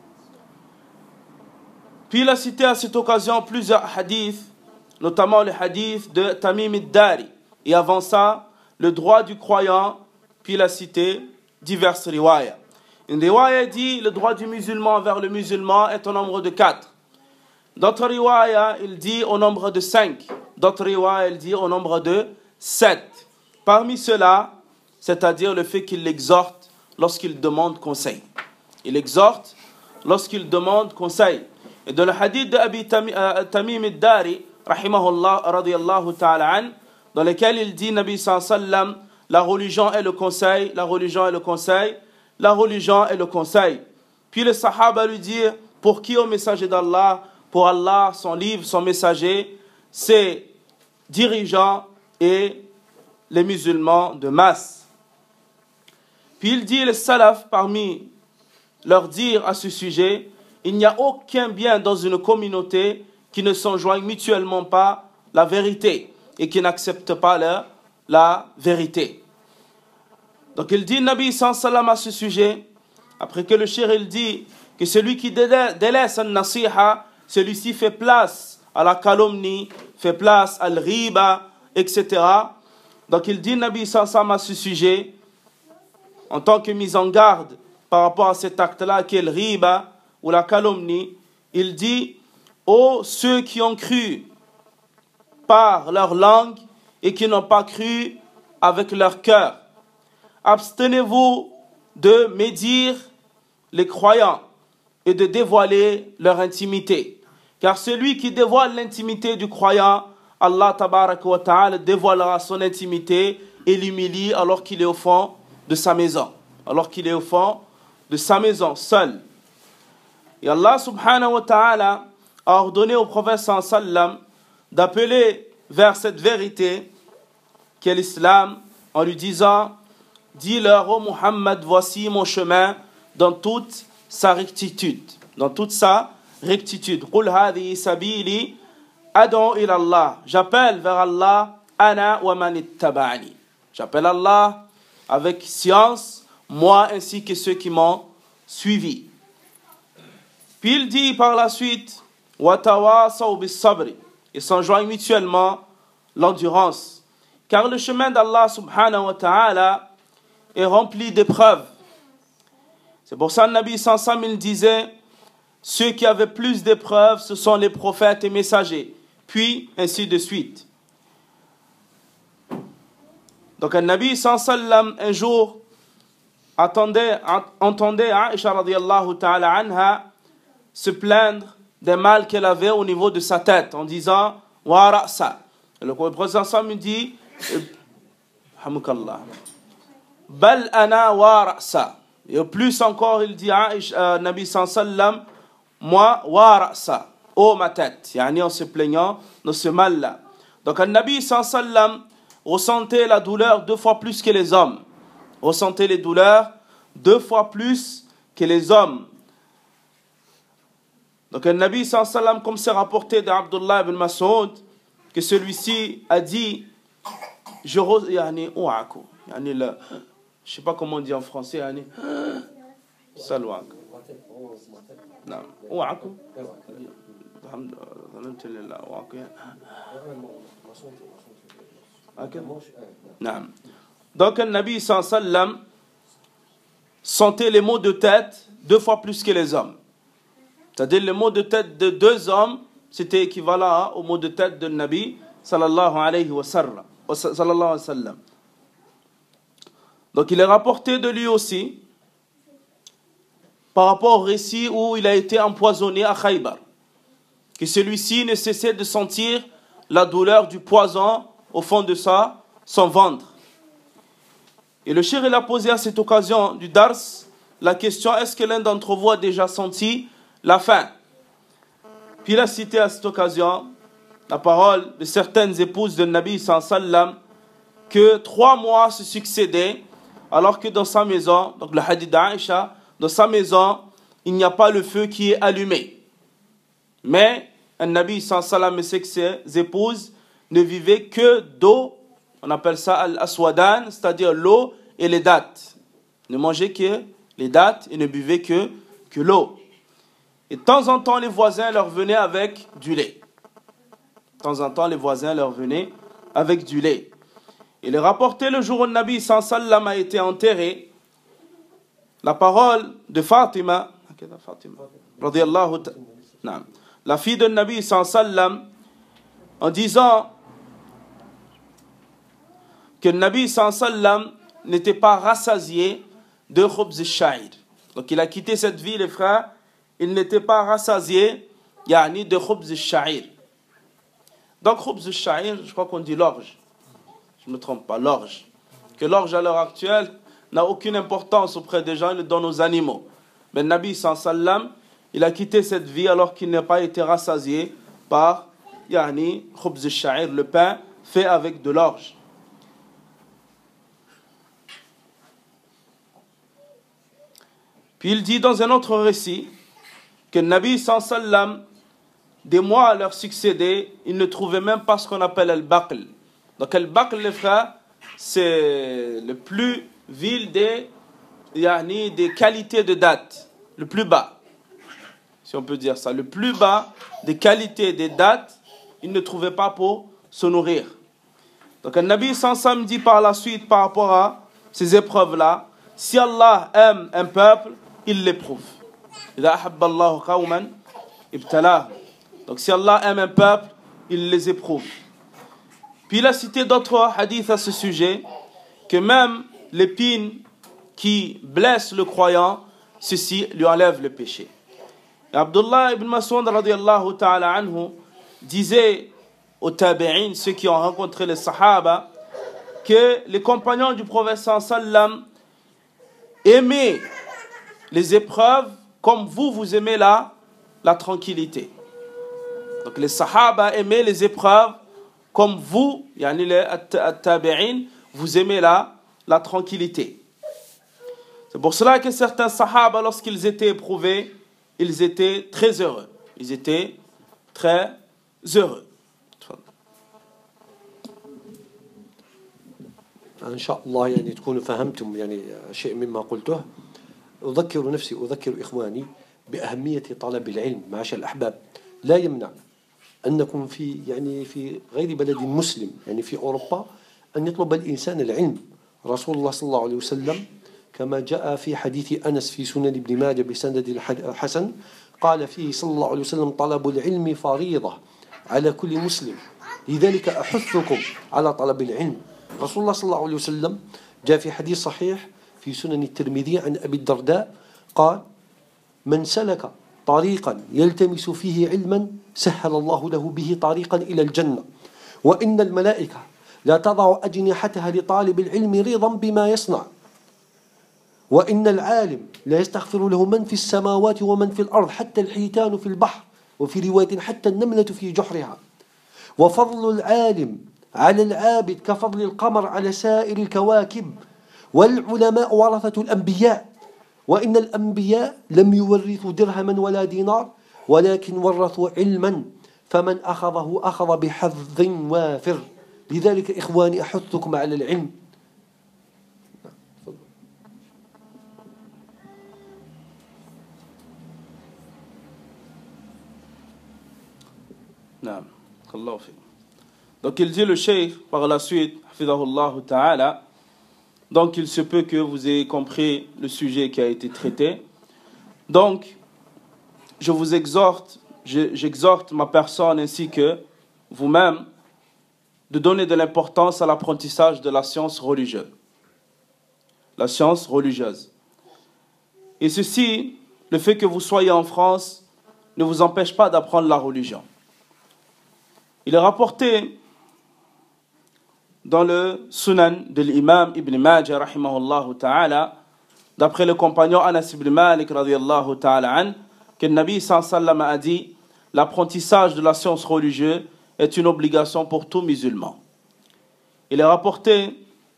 Puis il a cité à cette occasion plusieurs hadiths, notamment le hadith de Tamim ad-Dari, et avant ça, le droit du croyant, puis il a cité diverses riwayas. Une riwaya dit, le droit du musulman envers le musulman est au nombre de quatre. D'autres riwayas, il dit au nombre de cinq. D'autres riwayas, il dit au nombre de sept. Parmi ceux-là, c'est-à-dire le fait qu'il l'exhorte lorsqu'il demande conseil. Il exhorte lorsqu'il demande conseil. Et dans le hadith de Abi Tamim ad-Dari, rahimahullah, radiyallahu ta'ala an, dans lequel il dit, Nabi sallallahu alayhi wa sallam, la religion est le conseil, la religion est le conseil, la religion est le conseil. Puis le sahaba lui dit, pour qui au messager d'Allah? Pour Allah, son livre, son messager, ses dirigeants et les musulmans de masse. Puis il dit, les salaf, parmi leur dire à ce sujet, il n'y a aucun bien dans une communauté qui ne s'enjoigne mutuellement pas la vérité et qui n'accepte pas la, la vérité. Donc il dit, Nabi sallallahu alayhi wa sallam à ce sujet, après que le cheikh il dit que celui qui délaisse un nasiha, celui-ci fait place à la calomnie, fait place à l'riba, et cetera. Donc il dit, Nabi sallallahu alayhi wa sallam à ce sujet, en tant que mise en garde par rapport à cet acte-là, qui est le riba, ou la calomnie, il dit, ô ceux qui ont cru par leur langue et qui n'ont pas cru avec leur cœur, abstenez-vous de médire les croyants et de dévoiler leur intimité. Car celui qui dévoile l'intimité du croyant, Allah tabaraka wa ta'ala dévoilera son intimité et l'humilie alors qu'il est au fond de sa maison. Alors qu'il est au fond de sa maison, seul. Et Allah subhanahu wa ta'ala a ordonné au prophète sallallahu alayhi wa sallam d'appeler vers cette vérité qu'est l'islam en lui disant, dis-leur, ô Muhammad, voici mon chemin dans toute sa rectitude. Dans toute sa rectitude. Qul hadhihi sabili ad'u ila Allah. J'appelle vers Allah, ana wa man ittaba'ani. J'appelle Allah avec science, moi ainsi que ceux qui m'ont suivi. Puis il dit par la suite, wa tawasaw bis sabri. Ils s'enjoignent mutuellement l'endurance. Car le chemin d'Allah subhanahu wa ta'ala est rempli d'épreuves. C'est pour ça que le Nabi sallallahu alayhi wa sallam il disait, ceux qui avaient plus d'épreuves, ce sont les prophètes et messagers. Puis, ainsi de suite. Donc, le Nabi sallallahu alayhi wa sallam, un jour, attendait, entendait Aïcha radiyallahu ta'ala anha se plaindre des mal qu'elle avait au niveau de sa tête, en disant, wa ra'sa. Le prophète sallallahu dit, hamukallah, bal ana wa ra'sa. Et plus encore, il dit à euh, Nabi sallallahu alayhi wa sallam, moi, wa ra'sa, oh ma tête, yani en se plaignant de ce mal-là. Donc, le Nabi sallallahu alayhi wa sallam ressentait la douleur deux fois plus que les hommes. Ressentait les douleurs deux fois plus que les hommes. Donc, le Nabi sallallahu alayhi wa sallam, comme c'est rapporté d'Abdullah ibn Mas'ud, que celui-ci a dit, je rose, yani, ouakou, yani le. Je ne sais pas comment on dit en français. Salouak. Non. Ouakou. Donc, le Nabi sallallahu alayhi wa sallam sentait les maux de tête deux fois plus que les hommes. C'est-à-dire les maux de tête de deux hommes, c'était équivalent aux maux de tête de Nabi sallallahu alayhi wa sallam. Sallallahu alayhi wa sallam. Donc il est rapporté de lui aussi, par rapport au récit où il a été empoisonné à Khaybar, que celui-ci ne cessait de sentir la douleur du poison au fond de sa, son ventre. Et le cheikh il a posé à cette occasion du dars la question: est-ce que l'un d'entre vous a déjà senti la faim? Puis il a cité à cette occasion la parole de certaines épouses de Nabi sallallahu alayhi wa sallam, que trois mois se succédaient alors que dans sa maison, donc le hadith d'Aïcha, dans sa maison il n'y a pas le feu qui est allumé. Mais un Nabi sallallahu alayhi wa sallam et ses épouses ne vivaient que d'eau, on appelle ça al-aswadan, c'est-à-dire l'eau et les dattes. Ne mangeaient que les dattes et ne buvaient que, que l'eau. Et de temps en temps, les voisins leur venaient avec du lait. De temps en temps, les voisins leur venaient avec du lait. Il est rapporté le jour où le Nabi sallallahu alayhi wa sallam a été enterré, la parole de Fatima, radiyallahu ta'ala, la fille de Nabi sallallahu alayhi wa sallam, en disant que le Nabi sallallahu alayhi wa sallam n'était pas rassasié de khubz al-sha'ir. Donc il a quitté cette vie, les frères, il n'était pas rassasié yani, de khubz al-sha'ir. Donc khubz al-sha'ir, je crois qu'on dit l'orge. Je ne me trompe pas, l'orge. Que l'orge à l'heure actuelle n'a aucune importance auprès des gens, il le donne aux animaux. Mais le Nabi sallallahu alayhi wa sallam, il a quitté cette vie alors qu'il n'a pas été rassasié par yani, khubz al-sha'ir, le pain fait avec de l'orge. Puis il dit dans un autre récit que le Nabi sallallahu alayhi wa sallam, des mois à leur succéder, il ne trouvait même pas ce qu'on appelle al-baql. Donc al-baql, les frères, c'est le plus vil des, yani, des qualités de dates, le plus bas, si on peut dire ça, le plus bas des qualités des dates, il ne trouvait pas pour se nourrir. Donc le Nabi sallallahu alayhi wa sallam dit par la suite par rapport à ces épreuves-là, si Allah aime un peuple, il l'éprouve. Donc si Allah aime un peuple, il les éprouve. Puis il a cité d'autres hadiths à ce sujet, que même l'épine qui blesse le croyant, ceci lui enlève le péché. Et Abdullah ibn Mas'ud radiyallahu ta'ala anhu disait aux tabi'in, ceux qui ont rencontré les sahaba, que les compagnons du prophète sallallahu alayhi wa sallam aimaient les épreuves comme vous, vous aimez la, la tranquillité. Donc les sahaba aimaient les épreuves comme vous, yani les tabi'in, vous aimez la, la tranquillité. C'est pour cela que certains sahaba, lorsqu'ils étaient éprouvés, ils étaient très heureux. Ils étaient très heureux. إن شاء الله يعني تكونوا فهمتم يعني شيء مما قلته. أذكر نفسي أذكر إخواني بأهمية طلب العلم معاشر الأحباب. لا يمنع أنكم في يعني في غير بلد مسلم يعني في أوروبا أن يطلب الإنسان العلم. رسول الله صلى الله عليه وسلم كما جاء في حديث أنس في سنن ابن ماجه بسند حسن قال فيه صلى الله عليه وسلم: طلب العلم فريضة على كل مسلم، لذلك أحثكم على طلب العلم. رسول الله صلى الله عليه وسلم جاء في حديث صحيح في سنن الترمذي عن أبي الدرداء قال: من سلك طريقا يلتمس فيه علما سهل الله له به طريقا إلى الجنة، وإن الملائكة لا تضع أجنحتها لطالب العلم رضا بما يصنع، وإن العالم لا يستغفر له من في السماوات ومن في الأرض حتى الحيتان في البحر، وفي رواية حتى النملة في جحرها، وفضل العالم على العابد كفضل القمر على سائر الكواكب، والعلماء ورثة الأنبياء، وإن الأنبياء لم يورثوا درهما ولا دينار ولكن ورثوا علما فمن أخذه أخذ بحظ وافر. لذلك إخواني أحثكم على العلم. نعم الله فيك. Donc il dit le cheikh par la suite, hafidahullah ta'ala, donc il se peut que vous ayez compris le sujet qui a été traité. Donc je vous exhorte, je, j'exhorte ma personne ainsi que vous-même de donner de l'importance à l'apprentissage de la science religieuse. La science religieuse. Et ceci, le fait que vous soyez en France, ne vous empêche pas d'apprendre la religion. Il est rapporté dans le Sunan de l'imam Ibn Majah, rahimahullah ta'ala, d'après le compagnon Anas ibn Malik, radiyallahu ta'ala an, que le Nabi sallallahu alayhi wa sallam a dit, l'apprentissage de la science religieuse est une obligation pour tout musulman. Il est rapporté,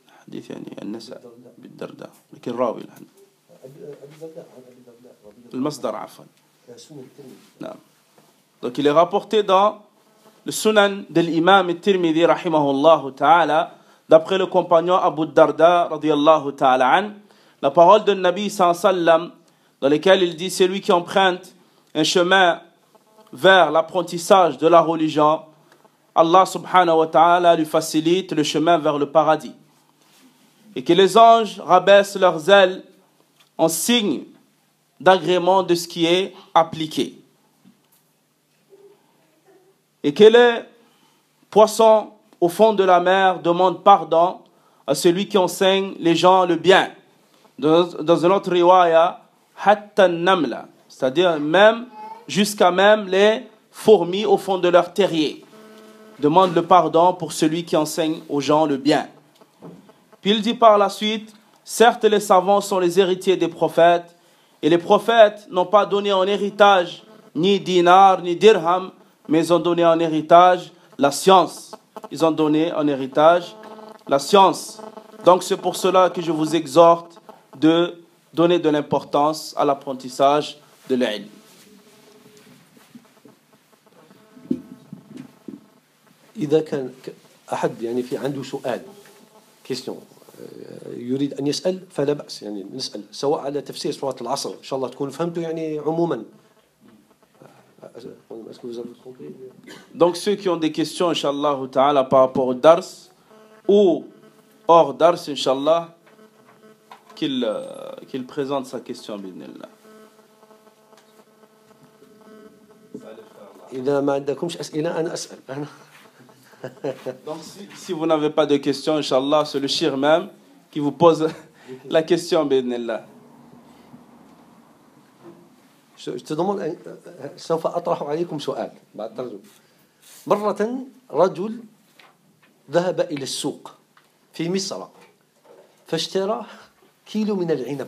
donc il est rapporté dans le Sunan de l'imam al-Tirmidhi, rahimahullah ta'ala, d'après le compagnon Abu Darda, radiyallahu ta'ala an, la parole de Nabi sallallahu alayhi wa sallam, dans laquelle il dit, c'est lui qui emprunte un chemin vers l'apprentissage de la religion, Allah subhanahu wa ta'ala lui facilite le chemin vers le paradis. Et que les anges rabaissent leurs ailes en signe d'agrément de ce qui est appliqué. Et que les poissons au fond de la mer demandent pardon à celui qui enseigne les gens le bien. Dans, dans un autre riwaya, hatta namla, c'est-à-dire même jusqu'à même les fourmis au fond de leur terrier demandent le pardon pour celui qui enseigne aux gens le bien. Puis il dit par la suite, certes les savants sont les héritiers des prophètes, et les prophètes n'ont pas donné en héritage ni dinar ni dirham, mais ils ont donné en héritage la science. Ils ont donné en héritage la science. Donc c'est pour cela que je vous exhorte de donner de l'importance à l'apprentissage de l'ilm. إذا كان أحد يعني في عنده سؤال question يريد أن يسأل فلا بأس يعني نسأل سواء على تفسير سورة العصر إن شاء الله تكون فهمتوا يعني عموما. Donc ceux qui ont des questions Inch'Allah ta'ala par rapport au dars ou hors dars Inch'Allah qu'il euh, qu'il présente sa question بإذن إذا ما عندكمش أسئلة أنا أسأل أنا. Donc si, si vous n'avez pas de questions Inch'Allah, c'est le shir même qui vous pose la question بإذن تضمن سوف أطرح عليكم سؤال بعد ترجمة. مرة رجل ذهب إلى السوق في مصر فاشترى كيلو من العنب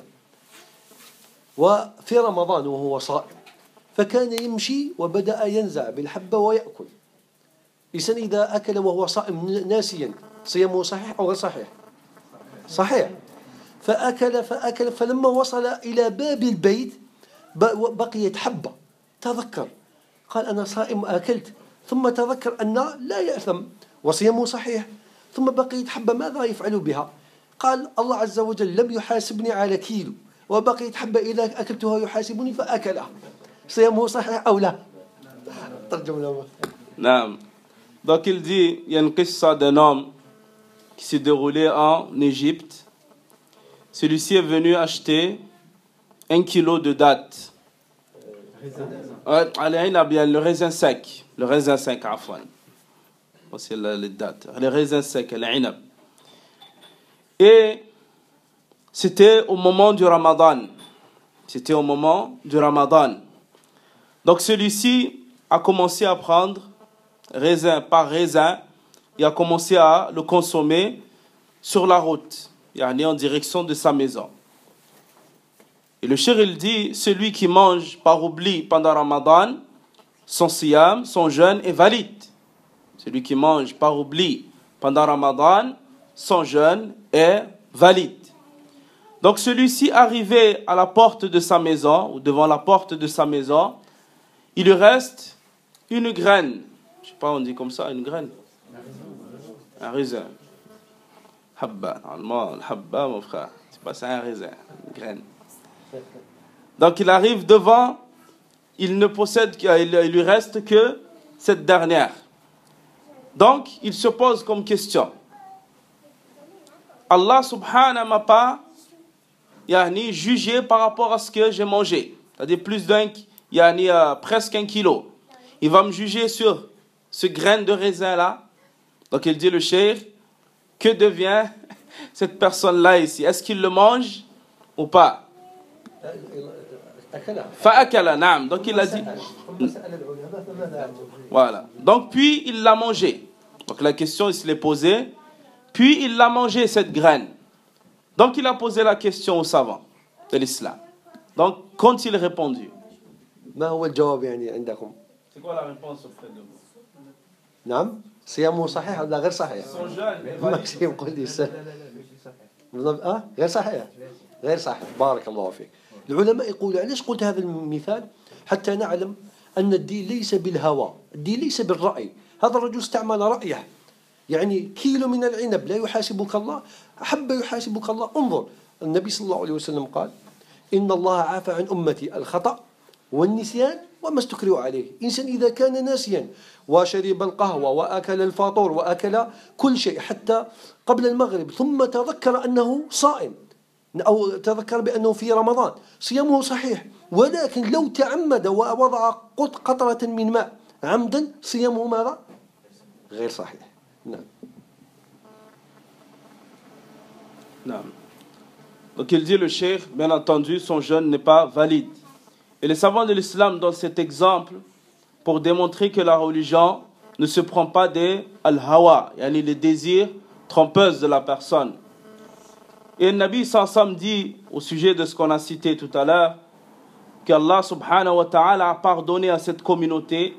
وفي رمضان وهو صائم فكان يمشي وبدأ ينزع بالحبة ويأكل. إذن إذا أكل وهو صائم ناسيا صيامه صحيح أو غير صحيح؟ صحيح. فأكل فأكل فلما وصل إلى باب البيت بقيت حبة تذكر قال أنا صائم أكلت ثم تذكر أن لا يأثم وصيامه صحيح ثم بقيت حبة ماذا يفعل بها؟ قال الله عز وجل لم يحاسبني على كيلو وبقيت حبة إذا أكلتها يحاسبني فأكلها صيامه صحيح أو لا؟ ترجم له. نعم. Donc il dit, il y a une qissa d'un homme qui s'est déroulé en Égypte. Celui-ci est venu acheter un kilo de dattes. Euh, le raisin sec. Le raisin sec, afwan. C'est les dattes. Le raisin sec, l'inab. Et c'était au moment du Ramadan. C'était au moment du Ramadan. Donc celui-ci a commencé à prendre raisin par raisin, il a commencé à le consommer sur la route, yani en direction de sa maison. Et le cheikh il dit, celui qui mange par oubli pendant Ramadan, son siyam, son jeûne est valide. Celui qui mange par oubli pendant Ramadan, son jeûne est valide. Donc celui-ci arrivé à la porte de sa maison, ou devant la porte de sa maison, il lui reste une graine. Je ne sais pas, on dit comme ça, une graine. Un raisin. Habba, normalement, habba, mon frère. C'est pas ça, un raisin, une graine. Donc il arrive devant, il ne possède, il lui reste que cette dernière. Donc il se pose comme question. Allah subhanahu m'a pas yani, jugé par rapport à ce que j'ai mangé. C'est-à-dire plus d'un, yani, euh, presque un kilo. Il va me juger sur ce grain de raisin là. Donc il dit le cheikh, que devient cette personne-là ici? Est-ce qu'il le mange ou pas? Fa'akala, naam. Donc il a dit. Voilà. Donc puis il l'a mangé. Donc la question il se l'est posée. Puis il l'a mangé cette graine. Donc il a posé la question aux savants de l'islam. Donc qu'ont-ils répondu? ما هو الجواب يعني عندكم؟ C'est quoi la réponse auprès de vous? نعم صيامه صحيح ولا غير صحيح؟ ماكسيم قل لي السنة. اه غير صحيح غير صحيح. بارك الله فيك. العلماء يقولوا علاش قلت هذا المثال؟ حتى نعلم أن الدين ليس بالهوى، الدين ليس بالرأي. هذا الرجل استعمل رأيه، يعني كيلو من العنب لا يحاسبك الله، أحب يحاسبك الله. انظر النبي صلى الله عليه وسلم قال إن الله عافى عن أمتي الخطأ والنسيان وما استكرهوا عليه. إنسان إذا كان ناسيا وشرب القهوة وأكل الفطور وأكل كل شيء حتى قبل المغرب ثم تذكر أنه صائم أو تذكر بأنه في رمضان، صيامه صحيح. ولكن لو تعمد ووضع قطرة من ماء عمدا صيامه ماذا؟ غير صحيح. نعم. نعم. Donc il dit le cheikh, bien entendu, son jeûne n'est pas valide. Et les savants de l'islam donnent cet exemple pour démontrer que la religion ne se prend pas des al-hawa, yani les désirs trompeuses de la personne. Et le Nabi sallam dit au sujet de ce qu'on a cité tout à l'heure qu'Allah subhanahu wa ta'ala a pardonné à cette communauté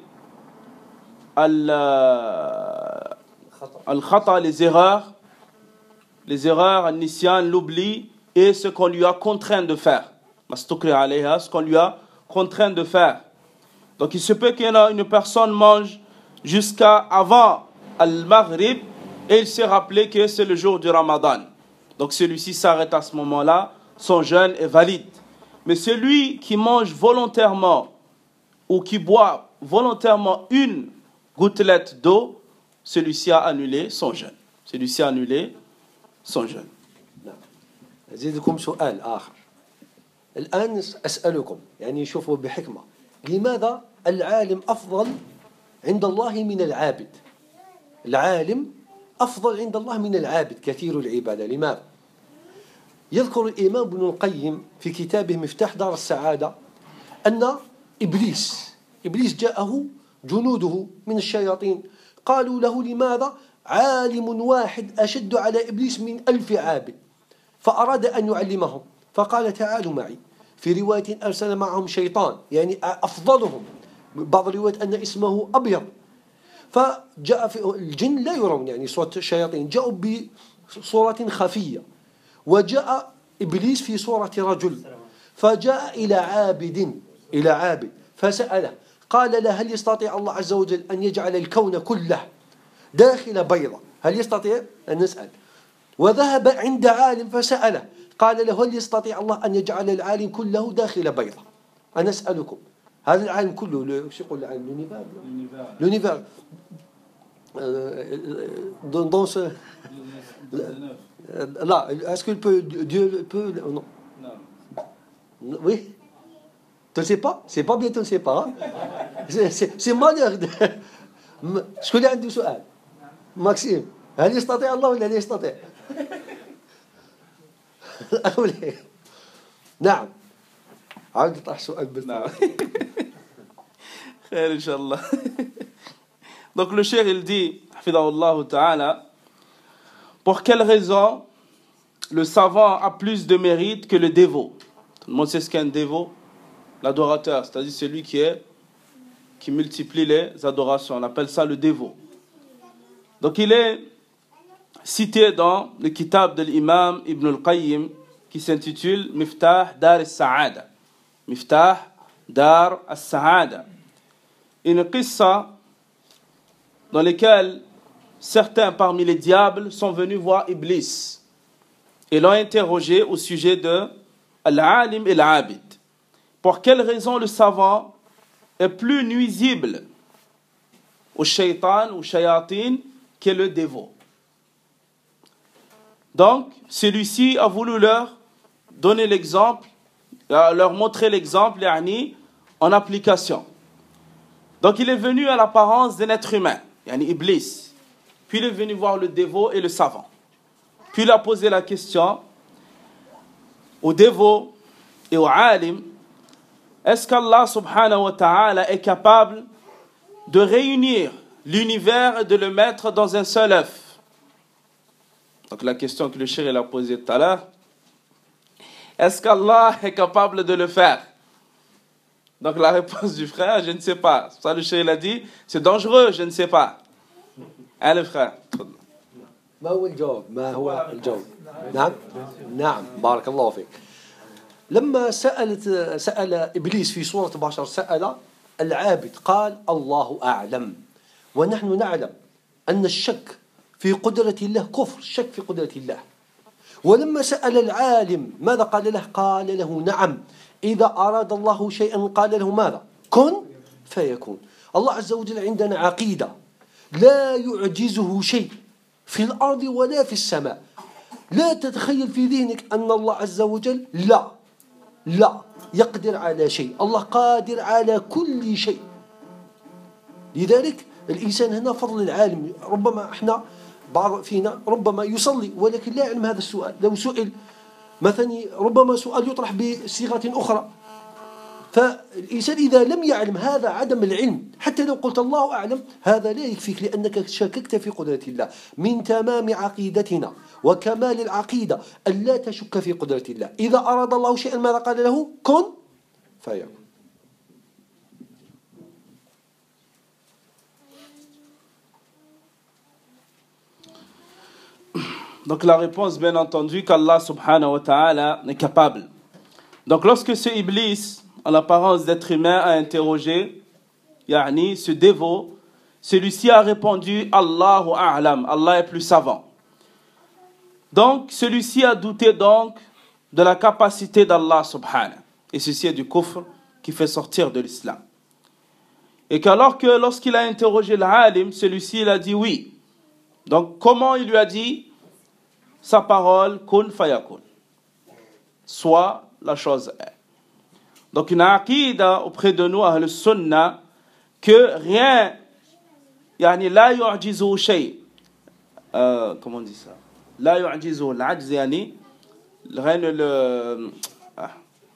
al-khata, les erreurs, les erreurs, al-nisyan, l'oubli et ce qu'on lui a contraint de faire. Ce qu'on lui a contraint de faire. Donc il se peut qu'il y en a une personne mange jusqu'à avant al-maghrib et il s'est rappelé que c'est le jour du Ramadan. Donc celui-ci s'arrête à ce moment-là, son jeûne est valide. Mais celui qui mange volontairement ou qui boit volontairement une gouttelette d'eau, celui-ci a annulé son jeûne. Celui-ci a annulé son jeûne. أزيدكم سؤال آخر. الآن أسألكم يعني شوفوا بحكمة، لماذا العالم أفضل عند الله من العابد؟ العالم أفضل عند الله من العابد كثير العبادة. لماذا؟ يذكر الإمام ابن القيم في كتابه مفتاح دار السعادة أن إبليس إبليس جاءه جنوده من الشياطين قالوا له لماذا عالم واحد أشد على إبليس من ألف عابد، فأراد أن يعلمهم فقال تعالوا معي. في رواية أرسل معهم شيطان يعني أفضلهم، بعض الروايات أن اسمه أبيض. فجاء في الجن لا يرون يعني صوت الشياطين، جاءوا بصورة خفية، وجاء إبليس في صورة رجل، فجاء إلى عابد إلى عابد فسأله قال له هل يستطيع الله عز وجل أن يجعل الكون كله داخل بيضة؟ هل يستطيع؟ أن نسأل. وذهب عند عالم فسأله قال له هل يستطيع الله أن يجعل العالم كله داخل بيضة؟ أنا أسألكم هذا العالم كله شو يقول العالم لونيفير لونيفير dans ce là est-ce qu'il peut Dieu peut non oui tu ne sais pas c'est pas bien tu ne sais pas c'est malheur. شكون اللي عنده سؤال؟ ماكسيم هل يستطيع الله ولا لا يستطيع؟ نعم عاود طرح سؤال بالنعم. خير إن شاء الله. Donc le cheikh il dit hafidahullah ta'ala, pour quelle raison le savant a plus de mérite que le dévot? Tout le monde sait ce qu'est un dévot, l'adorateur, c'est-à-dire celui qui est qui multiplie les adorations, on appelle ça le dévot. Donc il est cité dans le kitab de l'imam Ibn al-Qayyim qui s'intitule Miftah Dar al-Sa'ada. Miftah Dar al-Sa'ada. Une qissa dans laquelle certains parmi les diables sont venus voir Iblis et l'ont interrogé au sujet de Al-Alim et l'Abid. Pour quelle raison le savant est plus nuisible au shaitan ou shayatin que le dévot? Donc, celui-ci a voulu leur donner l'exemple, leur montrer l'exemple yani, en application. Donc, il est venu à l'apparence d'un être humain, yani Iblis. Puis il est venu voir le dévot et le savant. Puis il a posé la question au dévot et au alim, est-ce qu'Allah subhanahu wa ta'ala est capable de réunir l'univers et de le mettre dans un seul œuf? Donc la question que le cheikh a posée tout à l'heure, est-ce qu'Allah est capable de le faire? Donc la réponse du frère, je ne sais pas. Ça le cheikh a dit, c'est dangereux, je ne sais pas. Hein le frère? ما هو الجواب؟ ما هو الجواب؟ نعم نعم بارك الله فيك. لما سألت سأل إبليس في سورة بشر سأل العابد قال الله أعلم، ونحن نعلم أن الشك في قدرة الله كفر، الشك في قدرة الله. ولما سأل العالم ماذا قال له؟ قال له نعم، إذا أراد الله شيئا قال له ماذا؟ كن فيكون. الله عز وجل عندنا عقيدة لا يعجزه شيء في الأرض ولا في السماء. لا تتخيل في ذهنك أن الله عز وجل لا لا يقدر على شيء، الله قادر على كل شيء. لذلك الإنسان هنا فضل العالم. ربما احنا بعض فينا ربما يصلي ولكن لا يعلم هذا السؤال، لو سئل مثلا ربما سؤال يطرح بصيغة أخرى. فالإنسان إذا لم يعلم هذا عدم العلم، حتى لو قلت الله أعلم هذا لا يكفيك، لأنك شككت في قدرة الله. من تمام عقيدتنا وكمال العقيدة أن لا تشك في قدرة الله. إذا أراد الله شيئا ماذا قال له؟ كن فيكون. Donc la réponse, bien entendu, qu'Allah subhanahu wa ta'ala est capable. Donc lorsque ce Iblis, en l'apparence d'être humain, a interrogé yani, ce dévot, celui-ci a répondu Allahu a'lam, Allah est plus savant. Donc celui-ci a douté donc de la capacité d'Allah subhanahu. Et ceci est du kufr qui fait sortir de l'islam. Et qu'alors que lorsqu'il a interrogé l'alim, celui-ci il a dit oui. Donc comment il lui a dit? Sa parole, kun fayakun. Soit la chose est. Donc une aqida auprès de nous, ahl sunnah, que rien, yani la yu'jizu shay. Euh, comment on dit ça? La yu'jizu l'ajz, yani, rien ne le... Ah.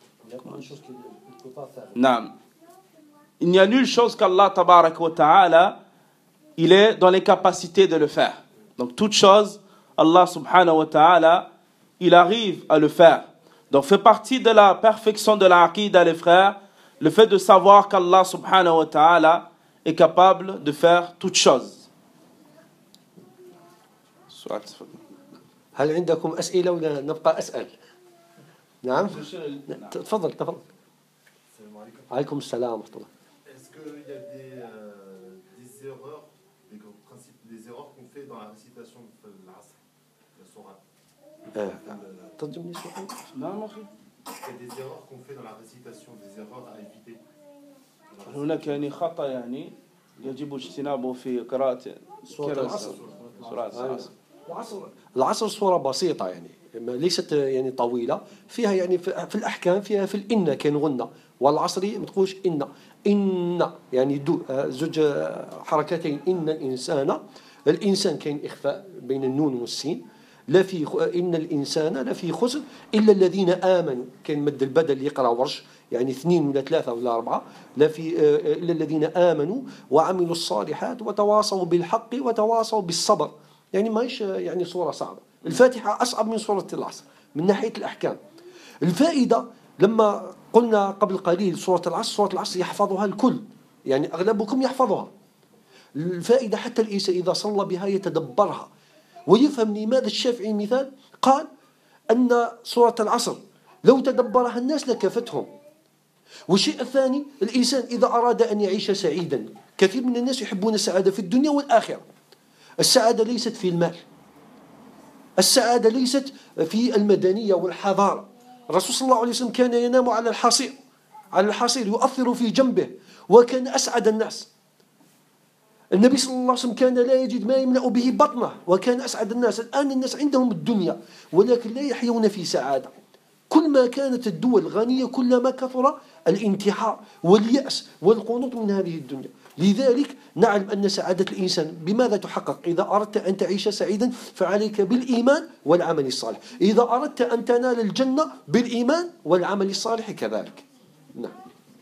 Non. Il n'y a nulle chose qu'Allah tabarak wa ta'ala, il est dans les capacités de le faire. Donc toute chose, Allah subhanahu wa ta'ala, il arrive à le faire. Donc fait partie de la perfection de la aqida, les frères, le fait de savoir qu'Allah subhanahu wa ta'ala est capable de faire toutes choses. هل عندكم أسئلة ولا نبقى أسأل؟ نعم تفضل تفضل. عليكم السلام ورحمة الله. Est-ce qu'il y a des, euh, des erreurs, des, principes, des erreurs qu'on fait dans la récitation de l'Asr, la sourate? ترجمني سؤال؟ Non, non, non. Il y a des erreurs qu'on fait dans la récitation, des erreurs à éviter. هناك يعني خطأ يعني يجب اجتنابه في قراءة سورة العصر. سورة العصر. العصر العصر سورة بسيطة يعني ليست يعني طويلة، فيها يعني في الأحكام فيها في الإن كان غنة، والعصر ما تقولش إن إن يعني دو زوج حركتين. إن الإنسان الإنسان كان إخفاء بين النون والسين. لا في إن الإنسان لا في خسر إلا الذين آمنوا، كان مد البدل يقرأ ورش يعني اثنين ولا ثلاثة ولا أربعة. لا في إلا الذين آمنوا وعملوا الصالحات وتواصوا بالحق وتواصوا بالصبر. يعني ماهيش يعني صورة صعبة. الفاتحة أصعب من سورة العصر من ناحية الأحكام. الفائدة لما قلنا قبل قليل سورة العصر، سورة العصر يحفظها الكل، يعني أغلبكم يحفظها. الفائدة حتى الإنسان إذا صلى بها يتدبرها ويفهم لماذا الشافعي مثال قال أن سورة العصر لو تدبرها الناس لكفتهم. والشيء الثاني الإنسان إذا أراد أن يعيش سعيدا، كثير من الناس يحبون السعادة في الدنيا والآخرة. السعادة ليست في المال، السعادة ليست في المدنية والحضارة. الرسول صلى الله عليه وسلم كان ينام على الحصير، على الحصير يؤثر في جنبه وكان أسعد الناس. النبي صلى الله عليه وسلم كان لا يجد ما يملأ به بطنه وكان أسعد الناس. الآن الناس عندهم الدنيا ولكن لا يحيون في سعادة. كل ما كانت الدول غنية كلما كثر الانتحار واليأس والقنوط من هذه الدنيا. لذلك نعلم أن سعادة الإنسان بماذا تحقق؟ إذا أردت أن تعيش سعيدا فعليك بالإيمان والعمل الصالح. إذا أردت أن تنال الجنة بالإيمان والعمل الصالح كذلك. نعم.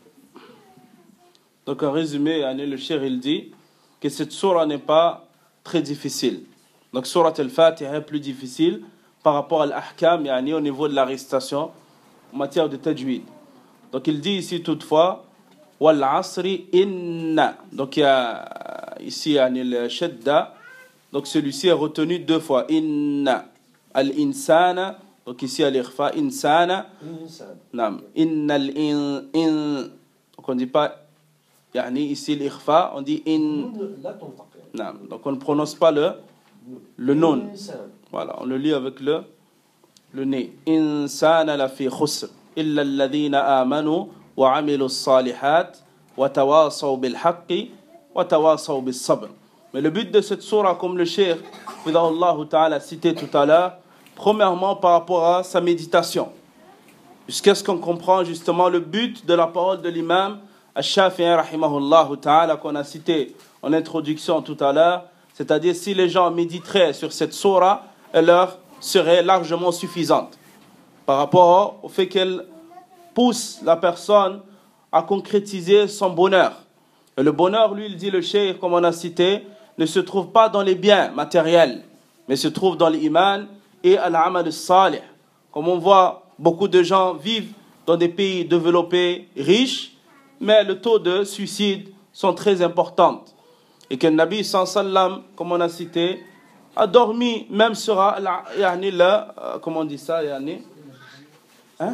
Donc en résumé, le cheikh il dit que cette sourate n'est pas très difficile. Donc sourate al-Fatiha est plus difficile par rapport à l'ahkam, yani au niveau de la récitation en matière de tajwid. Donc il dit ici toutefois wal asri inna. Donc il y a ici yani, le shadda. Donc celui-ci est retenu deux fois. Inna al-insana. Donc ici al-ikhfa insana. Nam. Inna al-in. In. Donc on ne dit pas yani, ici l'ikhfa, on dit in. Nam. Donc on ne prononce pas le le non. Voilà, on le lit avec le le nez. Insana la fi khusr illa alladhina amanu wa amilu salihat wa tawasaw bil haqqi wa tawasaw bis sabr. Mais le but de cette sourate, comme le cheikh Fidahullah Ta'ala cité tout à l'heure, premièrement par rapport à sa méditation. Jusqu'à ce qu'on comprend justement le but de la parole de l'imam Al-Shafi'i rahimahullah Ta'ala qu'on a cité en introduction tout à l'heure, c'est-à-dire si les gens méditeraient sur cette sourate, elle leur serait largement suffisante par rapport au fait qu'elle pousse la personne à concrétiser son bonheur. Et le bonheur, lui, il dit le cheikh, comme on a cité, ne se trouve pas dans les biens matériels, mais se trouve dans l'iman et al-amal salih. Comme on voit, beaucoup de gens vivent dans des pays développés, riches, mais le taux de suicide sont très importants. Et que le Nabi sallallahu alayhi wa sallam, comme on a cité, a dormi même sur la, yani la, euh, comment on dit ça, yani, hein?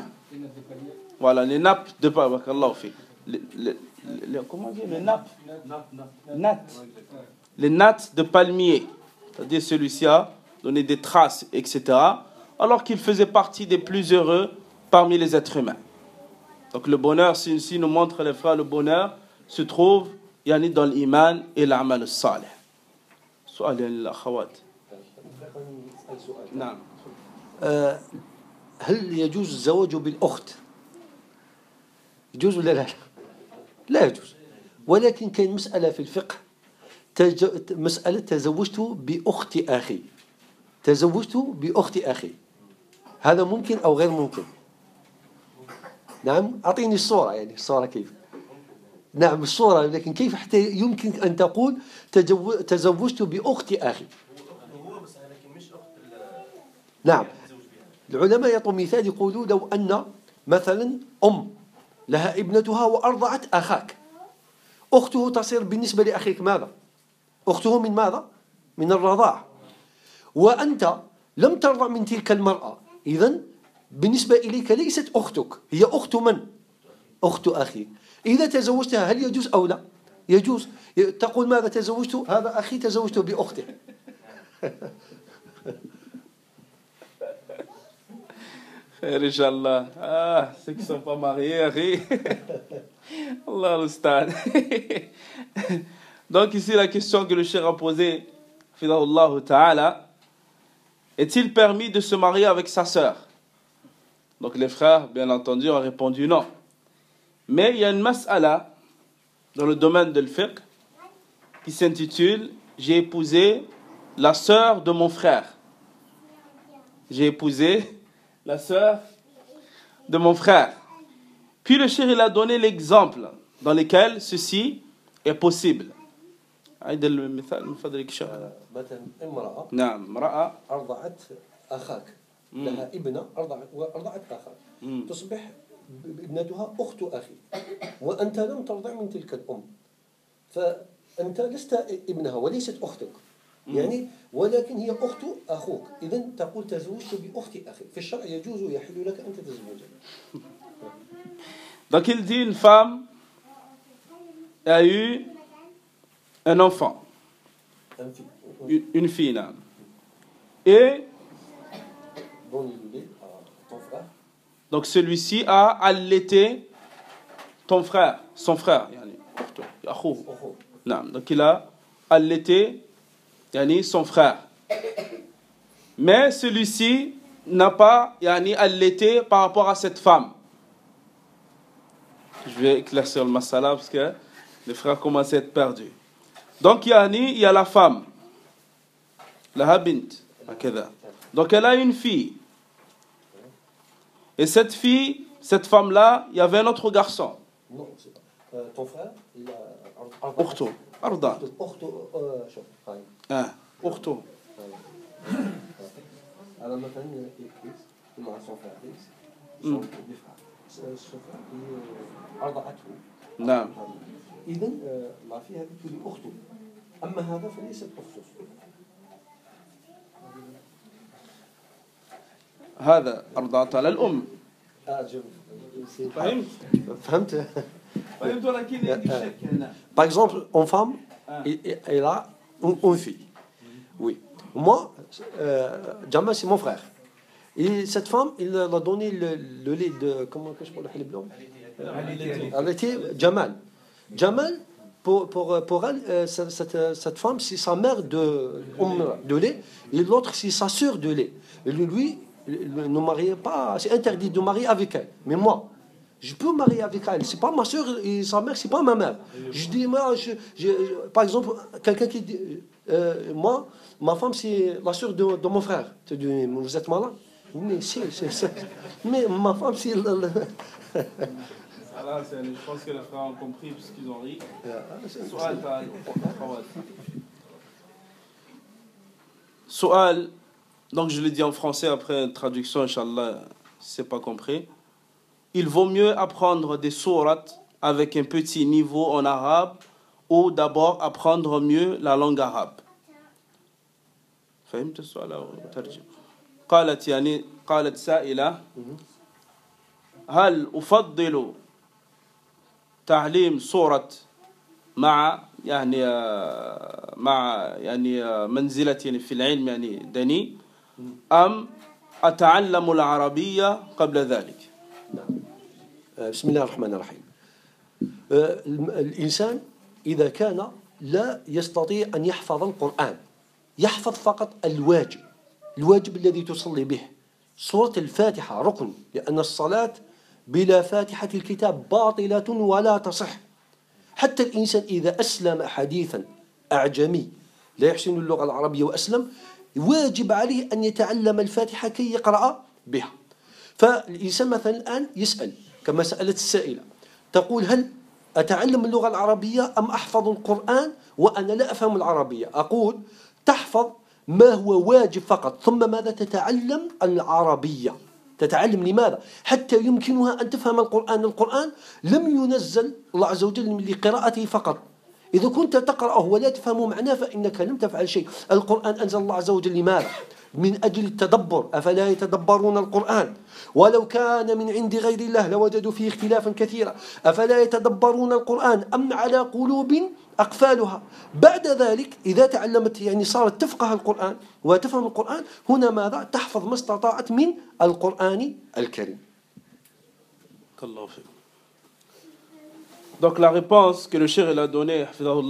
Voilà, les nappes de les, les, les, comment dire, les nappes, nattes, les nattes de palmier. C'est-à-dire celui-ci a donné des traces, et cetera. Alors qu'il faisait partie des plus heureux parmi les êtres humains. Donc le bonheur, si, si nous montre les frères, le bonheur se trouve yani dans l'iman et l'amal salih. سؤال للأخوات. نعم. هل يجوز الزواج بالأخت؟ يجوز ولا لا؟ لا يجوز. ولكن كاين مسألة في الفقه، تج... مسألة تزوجت بأخت أخي. تزوجت بأخت أخي. هذا ممكن أو غير ممكن؟ نعم. أعطيني الصورة، يعني الصورة كيف؟ نعم الصورة، لكن كيف حتى يمكن أن تقول تجو... تزوجت بأخت أخي؟ نعم. العلماء يعطوا مثال، يقولوا لو أن مثلا أم لها ابنتها وأرضعت أخاك، أخته تصير بالنسبة لأخيك ماذا؟ أخته من ماذا؟ من الرضاع. وأنت لم ترضع من تلك المرأة، إذن بالنسبة إليك ليست أختك، هي أخت من؟ أخت أخيك. إذا تزوجتها هل يجوز أو لا؟ يجوز. تقول ماذا تزوجت؟ هذا أخي تزوجت بأخته. Inch'Allah. Ah, ceux qui ne sont pas mariés, Allah l'Ustad. Donc ici la question que le cheikh a posée, Fidahullah Ta'ala, est-il permis de se marier avec sa sœur? Donc les frères, bien entendu, ont répondu non. Mais il y a une mas'ala dans le domaine de l'fiqh qui s'intitule « J'ai épousé la sœur de mon frère ». J'ai épousé la sœur de mon frère. Puis le cheikh il a donné l'exemple dans lequel ceci est possible. هذا المثال من فضلك شيخ. مثلا امرأة نعم امرأة أرضعت أخاك، لها ابنة أرضعت وأرضعت أخاك، تصبح ابنتها أخت أخي، وأنت لم ترضع من تلك الأم، فأنت لست ابنها وليست أختك، يعني ولكن هي أخت أخوك، إذن تقول تزوجت بأخت أخي. في الشرع يجوز ويحل لك أن تتزوجها. Donc il dit une femme a eu un enfant, une fille, non. Et donc celui-ci a allaité ton frère, son frère, non. Donc il a allaité yani, son frère. Mais celui-ci n'a pas yani, allaité par rapport à cette femme. Je vais éclaircir le masala parce que Les frères commencent à être perdus. Donc, yani, il y a la femme. La habint. Donc, elle a une fille. Et cette fille, cette femme-là, il y avait un autre garçon. Non, c'est pas. Euh, ton frère, il a. Urto. Arda. Urto. Euh, شوف. هاي. Ah, Urto. Alors maintenant, il il m'a son frère X. Son frère. Son frère, أرضعته. نعم. إذا ما في هذه تولي أخته. أما هذا فليست أخته. هذا أرضعت على الأم. آه جم. فهمت؟ فهمت. فهمت ولكن عندي شك هنا. Par exemple, une femme, elle a une fille. Oui. Moi, euh, Jamal, c'est mon frère. Et cette femme, il a donné le, le lait de. Comment que je peux le lait Elle était Jamal. Jamal, pour, pour, pour elle, euh, cette, cette femme, c'est sa mère de, de lait, et l'autre, c'est sa sœur de lait. Et lui, ne mariez pas, c'est interdit de marier avec elle. Mais moi, je peux marier avec elle. C'est pas ma sœur et sa mère, c'est pas ma mère. Je dis, moi, je, je, je, par exemple, quelqu'un qui dit, euh, moi, ma femme, c'est la sœur de, de mon frère. Tu dis, vous êtes malade? Mais si, c'est ça. Mais ma femme, c'est. Là, je pense que les frères ont compris puisqu'ils ont ri. Soal, donc je l'ai dit en français après une traduction, Inch'Allah, si c'est pas compris. Il vaut mieux apprendre des sourates avec un petit niveau en arabe ou d'abord apprendre mieux la langue arabe. فهمت السؤال أو ترجم؟ قالت يعني قالت سائلة هل أفضل تعليم سورة مع يعني مع يعني منزلة في العلم يعني دني أم أتعلم العربية قبل ذلك؟ بسم الله الرحمن الرحيم. الإنسان إذا كان لا يستطيع أن يحفظ القرآن، يحفظ فقط الواجب الواجب الذي تصلي به. سورة الفاتحة ركن، لأن الصلاة بلا فاتحة الكتاب باطلة ولا تصح. حتى الإنسان إذا أسلم حديثا أعجمي لا يحسن اللغة العربية وأسلم، واجب عليه أن يتعلم الفاتحة كي يقرأ بها. فالإنسان مثلا الآن يسأل كما سألت السائلة، تقول هل أتعلم اللغة العربية أم أحفظ القرآن وأنا لا أفهم العربية؟ أقول تحفظ ما هو واجب فقط، ثم ماذا؟ تتعلم العربية. تتعلم لماذا؟ حتى يمكنها أن تفهم القرآن. القرآن لم ينزل الله عز وجل لقراءته فقط. إذا كنت تقرأه ولا تفهم معناه فإنك لم تفعل شيء. القرآن أنزل الله عز وجل لماذا؟ من أجل التدبر. أفلا يتدبرون القرآن ولو كان من عند غير الله لوجدوا فيه اختلافا كثيرا. أفلا يتدبرون القرآن أم على قلوب أقفالها. بعد ذلك إذا تعلمت يعني صارت تفقه القرآن وتفهم القرآن، هنا ماذا؟ تحفظ ما استطاعت من القرآن الكريم. Donc la réponse que le cheikh il a donnée,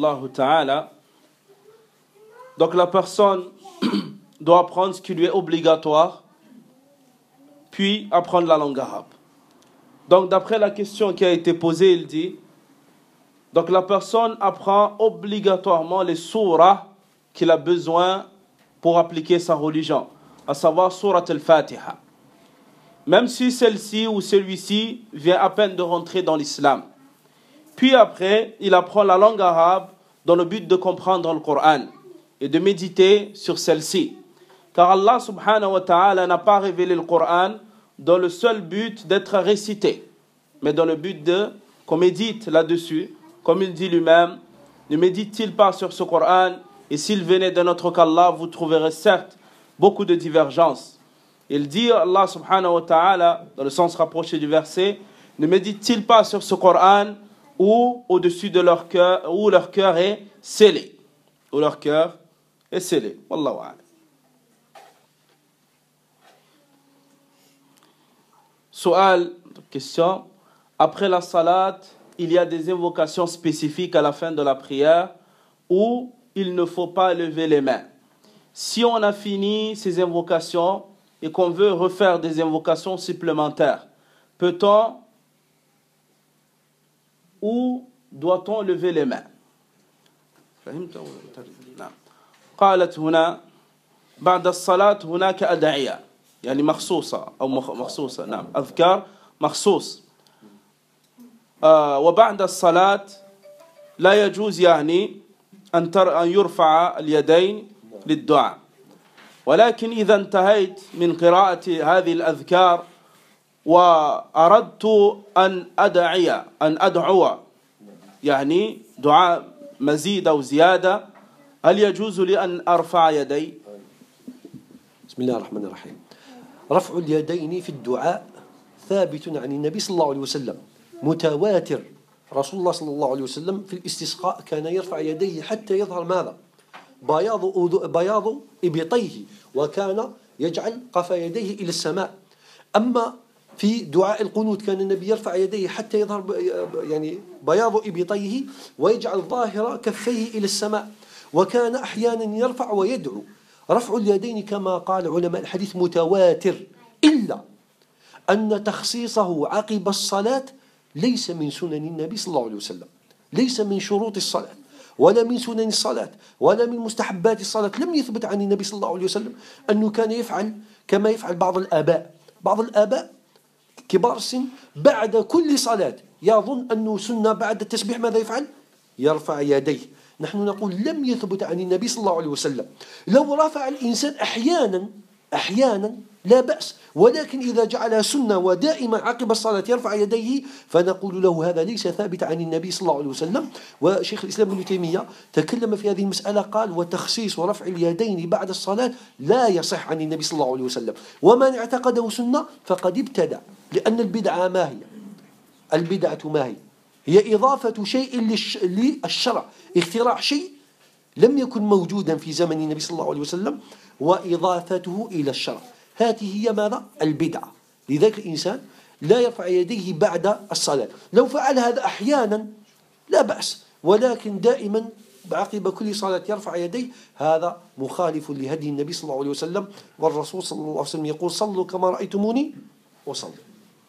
donc la personne doit apprendre ce qui lui est obligatoire, puis apprendre la langue arabe. Donc d'après la question qui a été posée, il dit, donc la personne apprend obligatoirement les surahs qu'il a besoin pour appliquer sa religion, à savoir surat al-Fatiha. Même si celle-ci ou celui-ci vient à peine de rentrer dans l'islam. Puis après, il apprend la langue arabe dans le but de comprendre le Coran et de méditer sur celle-ci. Car Allah subhanahu wa ta'ala n'a pas révélé le Coran dans le seul but d'être récité, mais dans le but de qu'on médite là-dessus. Comme il dit lui-même, ne médite-t-il pas sur ce Coran? Et s'il venait d'un autre qu'Allah, vous trouverez certes beaucoup de divergences. Il dit, Allah subhanahu wa ta'ala, dans le sens rapproché du verset, ne médite-t-il pas sur ce Coran ou au-dessus de leur cœur, où leur cœur est scellé, où leur cœur est scellé. Wallahu a'lam. Soal, question. Après la salat, il y a des invocations spécifiques à la fin de la prière où il ne faut pas lever les mains. Si on a fini ces invocations et qu'on veut refaire des invocations supplémentaires, peut-on ou doit-on lever les mains? فهمت؟ نعم. قالت هنا بعد الصلاة هناك أدعية يعني مخصوصة أو مخصوصة نعم أذكار مخصوص آه وبعد الصلاة لا يجوز يعني أن أن يرفع اليدين للدعاء ولكن إذا انتهيت من قراءة هذه الأذكار وأردت أن أدعي أن أدعو يعني دعاء مزيد أو زيادة هل يجوز لي أن أرفع يدي؟ بسم الله الرحمن الرحيم. رفع اليدين في الدعاء ثابت عن النبي صلى الله عليه وسلم متواتر. رسول الله صلى الله عليه وسلم في الاستسقاء كان يرفع يديه حتى يظهر ماذا؟ بياض بياض إبطيه وكان يجعل قفا يديه إلى السماء. أما في دعاء القنوت كان النبي يرفع يديه حتى يظهر يعني بياض إبطيه ويجعل ظاهر كفيه إلى السماء وكان أحيانا يرفع ويدعو. رفع اليدين كما قال علماء الحديث متواتر إلا أن تخصيصه عقب الصلاة ليس من سنن النبي صلى الله عليه وسلم ليس من شروط الصلاة ولا من سنن الصلاة ولا من مستحبات الصلاة. لم يثبت عن النبي صلى الله عليه وسلم أنه كان يفعل كما يفعل بعض الآباء بعض الآباء كبار السن بعد كل صلاة يظن أنه سنة بعد التسبيح ماذا يفعل؟ يرفع يديه. نحن نقول لم يثبت عن النبي صلى الله عليه وسلم. لو رفع الإنسان أحيانا أحيانا لا بأس ولكن إذا جعلها سنة ودائما عقب الصلاة يرفع يديه فنقول له هذا ليس ثابت عن النبي صلى الله عليه وسلم. وشيخ الإسلام ابن تيمية تكلم في هذه المسألة قال وتخصيص ورفع اليدين بعد الصلاة لا يصح عن النبي صلى الله عليه وسلم ومن اعتقده سنة فقد ابتدع لأن البدعة ما هي؟ البدعة ما هي؟ هي إضافة شيء للشرع اختراع شيء لم يكن موجودا في زمن النبي صلى الله عليه وسلم وإضافته إلى الشرع. هذه هي ماذا؟ البدعة. لذلك الإنسان لا يرفع يديه بعد الصلاة. لو فعل هذا أحيانا لا بأس ولكن دائما عقب كل صلاة يرفع يديه هذا مخالف لهدي النبي صلى الله عليه وسلم والرسول صلى الله عليه وسلم يقول صلوا كما رأيتموني وصلوا.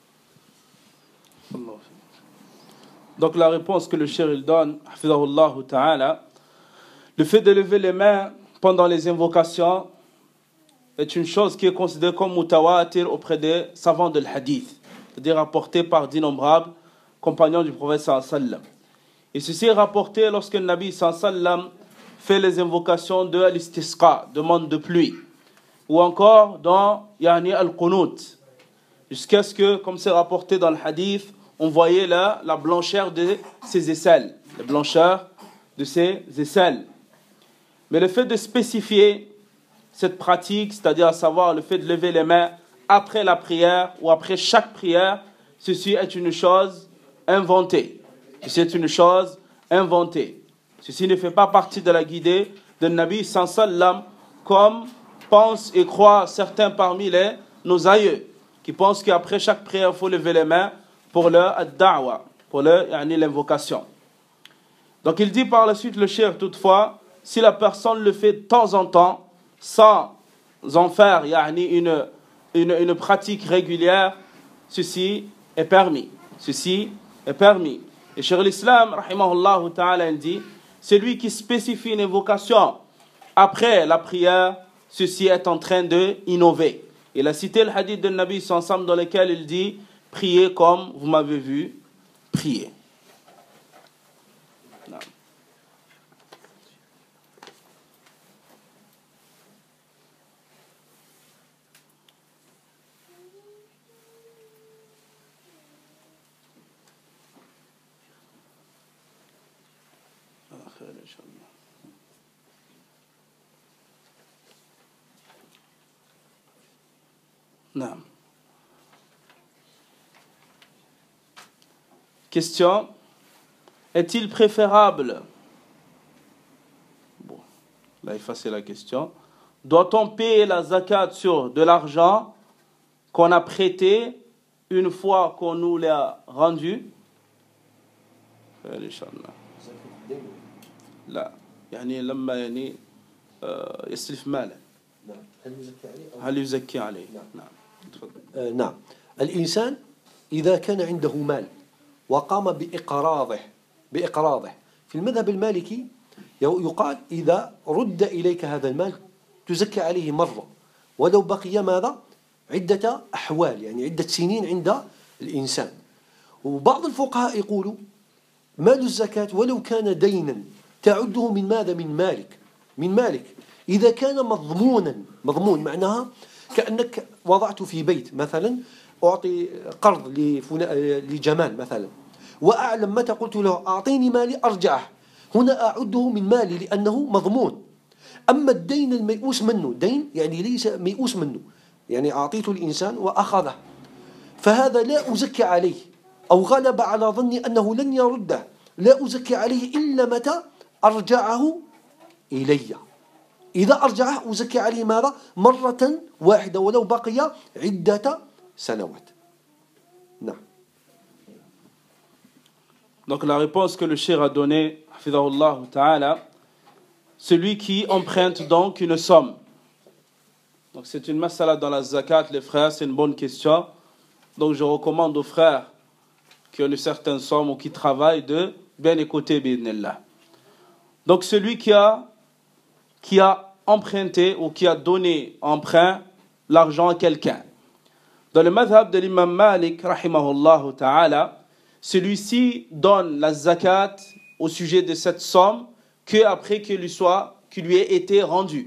Donc la réponse que le cheikh il donne, hafidahullah ta'ala, le fait de lever les mains pendant les invocations est une chose qui est considérée comme mutawatir auprès des savants de l'hadith, c'est-à-dire rapporté par d'innombrables compagnons du prophète sallallahu alayhi wa sallam. Et ceci est rapporté lorsque le Nabi sallallahu alayhi wa sallam fait les invocations de l'istisqa, demande de pluie, ou encore dans yani al-qunut, jusqu'à ce que, comme c'est rapporté dans le hadith, on voyait là la blancheur de ses aisselles, la blancheur de ses aisselles. Mais le fait de spécifier cette pratique, c'est-à-dire à savoir le fait de lever les mains après la prière ou après chaque prière, ceci est une chose inventée. Ceci est une chose inventée. Ceci ne fait pas partie de la guidée de Nabi sallallahu alayhi wa sallam, comme pensent et croient certains parmi les, nos aïeux, qui pensent qu'après chaque prière, il faut lever les mains pour le ad-da'wa, pour le, yani, l'invocation. Donc il dit par la suite le cheikh toutefois, si la personne le fait de temps en temps, sans en faire yani, une, une, une pratique régulière, ceci est permis. Ceci est permis. Et cheikh l'Islam, rahimahullah ta'ala, il dit, celui qui spécifie une invocation après la prière, ceci est en train d'innover. Il a cité le hadith de Nabi sallallahu alayhi wa sallam dans lequel il dit, priez comme vous m'avez vu prier. Non. Non. Question, est-il préférable, bon, là effacez la question, doit-on payer la zakat sur de l'argent qu'on a prêté une fois qu'on nous l'a rendu? لا يعني لما يعني يسلف ماله هل يزكي عليه؟ نعم تفضل. نعم الإنسان إذا كان عنده مال وقام بإقراضه بإقراضه. في المذهب المالكي يقال إذا رد إليك هذا المال تزكي عليه مرة ولو بقي ماذا؟ عدة أحوال، يعني عدة سنين عند الإنسان. وبعض الفقهاء يقولوا مال الزكاة ولو كان دينا تعده من ماذا؟ من مالك، من مالك إذا كان مضمونا. مضمون معناها كأنك وضعت في بيت مثلا، أعطي قرض لجمال مثلا وأعلم متى قلت له أعطيني مالي أرجعه، هنا أعده من مالي لأنه مضمون. أما الدين الميؤوس منه، دين يعني ليس ميؤوس منه، يعني أعطيته الإنسان وأخذه، فهذا لا أزكي عليه، أو غلب على ظني أنه لن يرده، لا أزكي عليه إلا متى أرجعه إلي. إذا أرجعه أزكي عليه ماذا؟ مرة واحدة ولو بقي عدة سنوات. نعم. Donc la réponse que le cheikh a donnée, hafidhahullah ta'ala, celui qui emprunte donc une somme. Donc c'est une masala dans la zakat, les frères, c'est une bonne question. Donc je recommande aux frères qui ont une certaine somme ou qui travaillent de bien écouter bi'idhnillah. Donc celui qui a, qui a emprunté ou qui a donné emprunt l'argent à quelqu'un. Dans le madhab de l'imam Malik, rahimahullah ta'ala, celui-ci donne la zakat au sujet de cette somme que après qu'il lui soit, qu'il lui ait été rendue.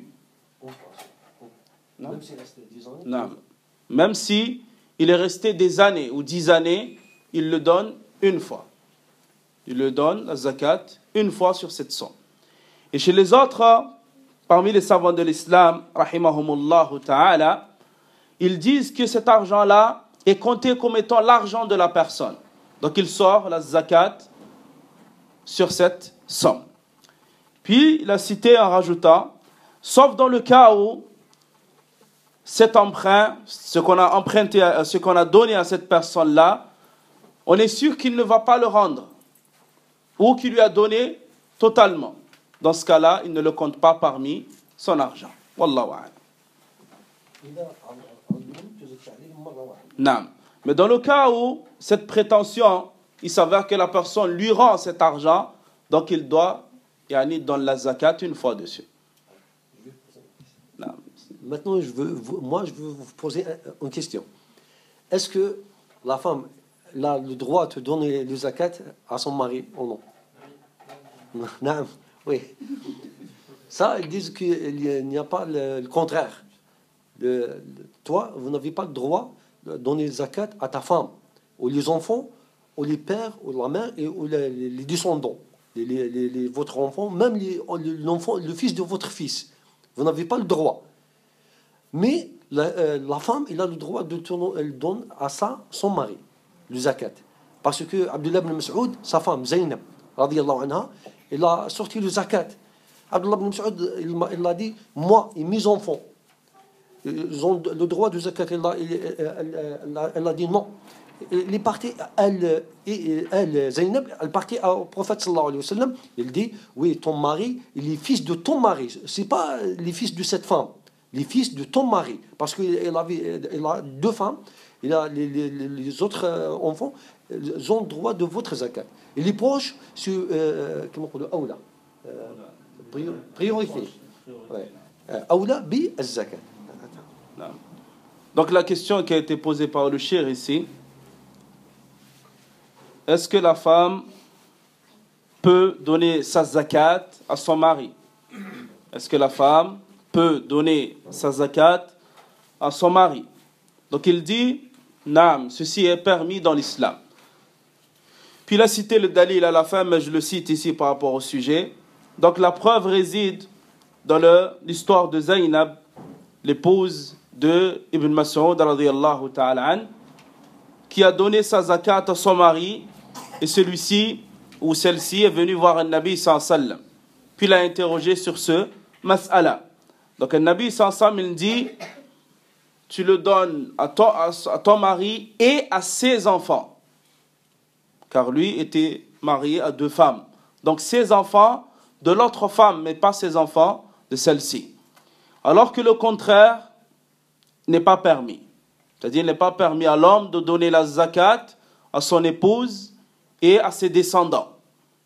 Non. Non. Même si il est resté des années ou dix années, il le donne une fois. Il le donne, la zakat, une fois sur cette somme. Et chez les autres, parmi les savants de l'islam, rahimahumullah ta'ala, ils disent que cet argent-là est compté comme étant l'argent de la personne. Donc il sort la zakat sur cette somme. Puis il a cité en rajoutant, sauf dans le cas où cet emprunt, ce qu'on a emprunté, ce qu'on a donné à cette personne-là, on est sûr qu'il ne va pas le rendre ou qu'il lui a donné totalement. Dans ce cas-là, il ne le compte pas parmi son argent. Wallahu a'lam. Non. Mais dans le cas où cette prétention, il s'avère que la personne lui rend cet argent, donc il doit yani, donner la zakat une fois dessus. Non. Maintenant, je veux, moi, je veux vous poser une question. Est-ce que la femme a le droit de donner le zakat à son mari ou non? Non. Oui. Ça, ils disent qu'il n'y a pas le, le contraire. Le, le, toi, vous n'avez pas le droit de donner le zakat à ta femme, ou les enfants, ou les pères, ou la mère, et ou les, les, les descendants. Les, les, les, les, votre enfant, même les, l'enfant, le fils de votre fils. Vous n'avez pas le droit. Mais la, euh, la femme, elle a le droit de tourner, elle donne à ça son mari, le zakat. Parce que Abdullah ibn Mas'ud, sa femme, Zainab, radiyallahu anha, elle a sorti le zakat. Abdullah ibn Mas'ud, il a dit, moi et mes enfants, ils ont le droit de zakat. Elle a, elle, elle, elle a dit non. Elle est partie, elle, elle, Zainab, elle partit au prophète sallallahu alayhi wa sallam. Il dit, oui, ton mari, il est fils de ton mari. C'est pas les fils de cette femme, les fils de ton mari. Parce qu'elle avait, elle a deux femmes. Il a les, les, les autres enfants, ils ont le droit de votre zakat. Et les proches, c'est, euh, comment on dit, aoula, euh, priorité. Ouais. Aoula bi az-zakat. Donc la question qui a été posée par le cheikh ici, est-ce que la femme peut donner sa zakat à son mari? Est-ce que la femme peut donner sa zakat à son mari? Donc il dit, naam, ceci est permis dans l'islam. Puis il a cité le dalil à la fin, mais je le cite ici par rapport au sujet. Donc la preuve réside dans le, l'histoire de Zainab, l'épouse de Ibn Mas'ud radiyallahu ta'ala an, qui a donné sa zakat à son mari, et celui-ci ou celle-ci est venue voir un Nabi sallallahu alayhi wa sallam. Puis il a interrogé sur ce mas'ala. Donc un Nabi sallallahu alayhi wa sallam, il dit, tu le donnes à ton, à, à ton mari et à ses enfants. Car lui était marié à deux femmes. Donc ses enfants de l'autre femme, mais pas ses enfants de celle-ci. Alors que le contraire n'est pas permis. C'est-à-dire, il n'est pas permis à l'homme de donner la zakat à son épouse et à ses descendants.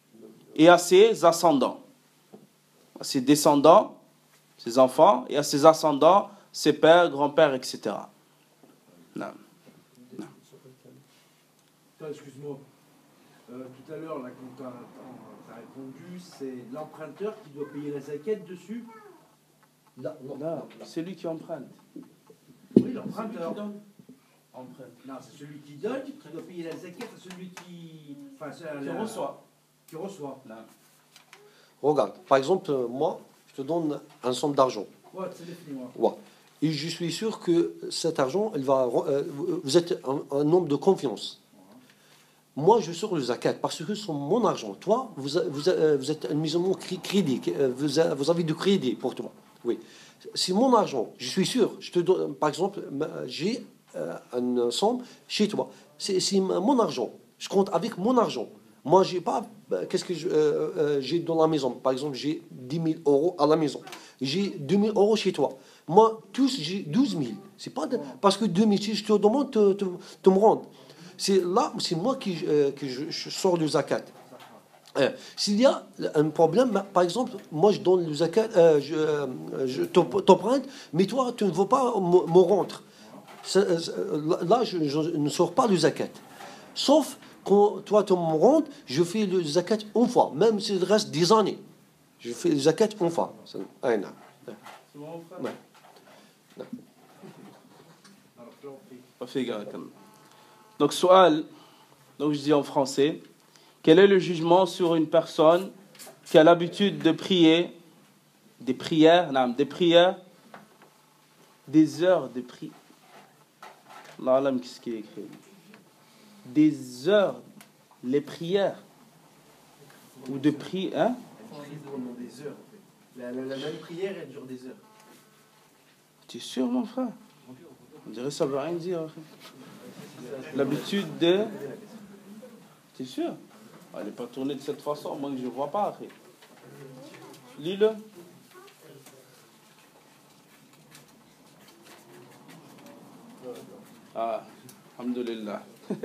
et à ses ascendants. À ses descendants, ses enfants, et à ses ascendants, ses pères, grands-pères, et cetera. Non. Non. Excuse-moi. Euh, tout à l'heure, là, quand tu as répondu, c'est l'emprunteur qui doit payer la zakat dessus. Là, non. Non, c'est lui qui emprunte. Oui, l'emprunteur. Non, c'est celui qui donne qui doit payer la zakat, c'est celui qui, enfin, Qui la... reçoit. Qui reçoit. Non. Regarde, par exemple, moi, je te donne un somme d'argent. Ouais, c'est défini, moi. Ouais. Et je suis sûr que cet argent, elle va, euh, vous êtes un, un homme de confiance. Moi, je sors le zakat parce que c'est mon argent. Toi, vous, vous, vous êtes un musulman crédit, vous, vous avez du crédit pour toi. Oui. C'est mon argent. Je suis sûr. Je te donne, par exemple, j'ai une somme chez toi. C'est mon argent. Je compte avec mon argent. Moi, j'ai pas. Qu'est-ce que euh, euh, j'ai dans la maison? Par exemple, j'ai dix mille euros à la maison. J'ai deux mille euros chez toi. Moi, tous, j'ai douze mille. C'est pas de, parce que deux mille, si je te demande de te, te, te me rendre. C'est là, c'est moi qui, euh, qui je, je sors le zakat. Euh, S'il y a un problème, par exemple, moi je donne le zakat, euh, je, euh, je t'emprunte, mais toi tu ne veux pas me, me rendre. Là, je, je ne sors pas le zakat. Sauf quand toi tu me rends, je fais le zakat une fois, même s'il reste des années. Je fais le zakat une fois. C'est bon, frère? Ouais. Non. Pas fait gaffe quand même. Donc, soal, donc je dis en français, quel est le jugement sur une personne qui a l'habitude de prier des prières, non, des prières, des heures de prière. Allah, qu'est-ce qui est écrit? Des heures, les prières, ou de prière, hein? Des heures. La, la, la même prière, elle dure des heures. Tu es sûr, mon frère? On dirait que ça ne veut rien dire. L'habitude de... Tu es sûr? Elle n'est pas tournée de cette façon, moi je ne vois pas. Lis-le. Ah, alhamdulillah.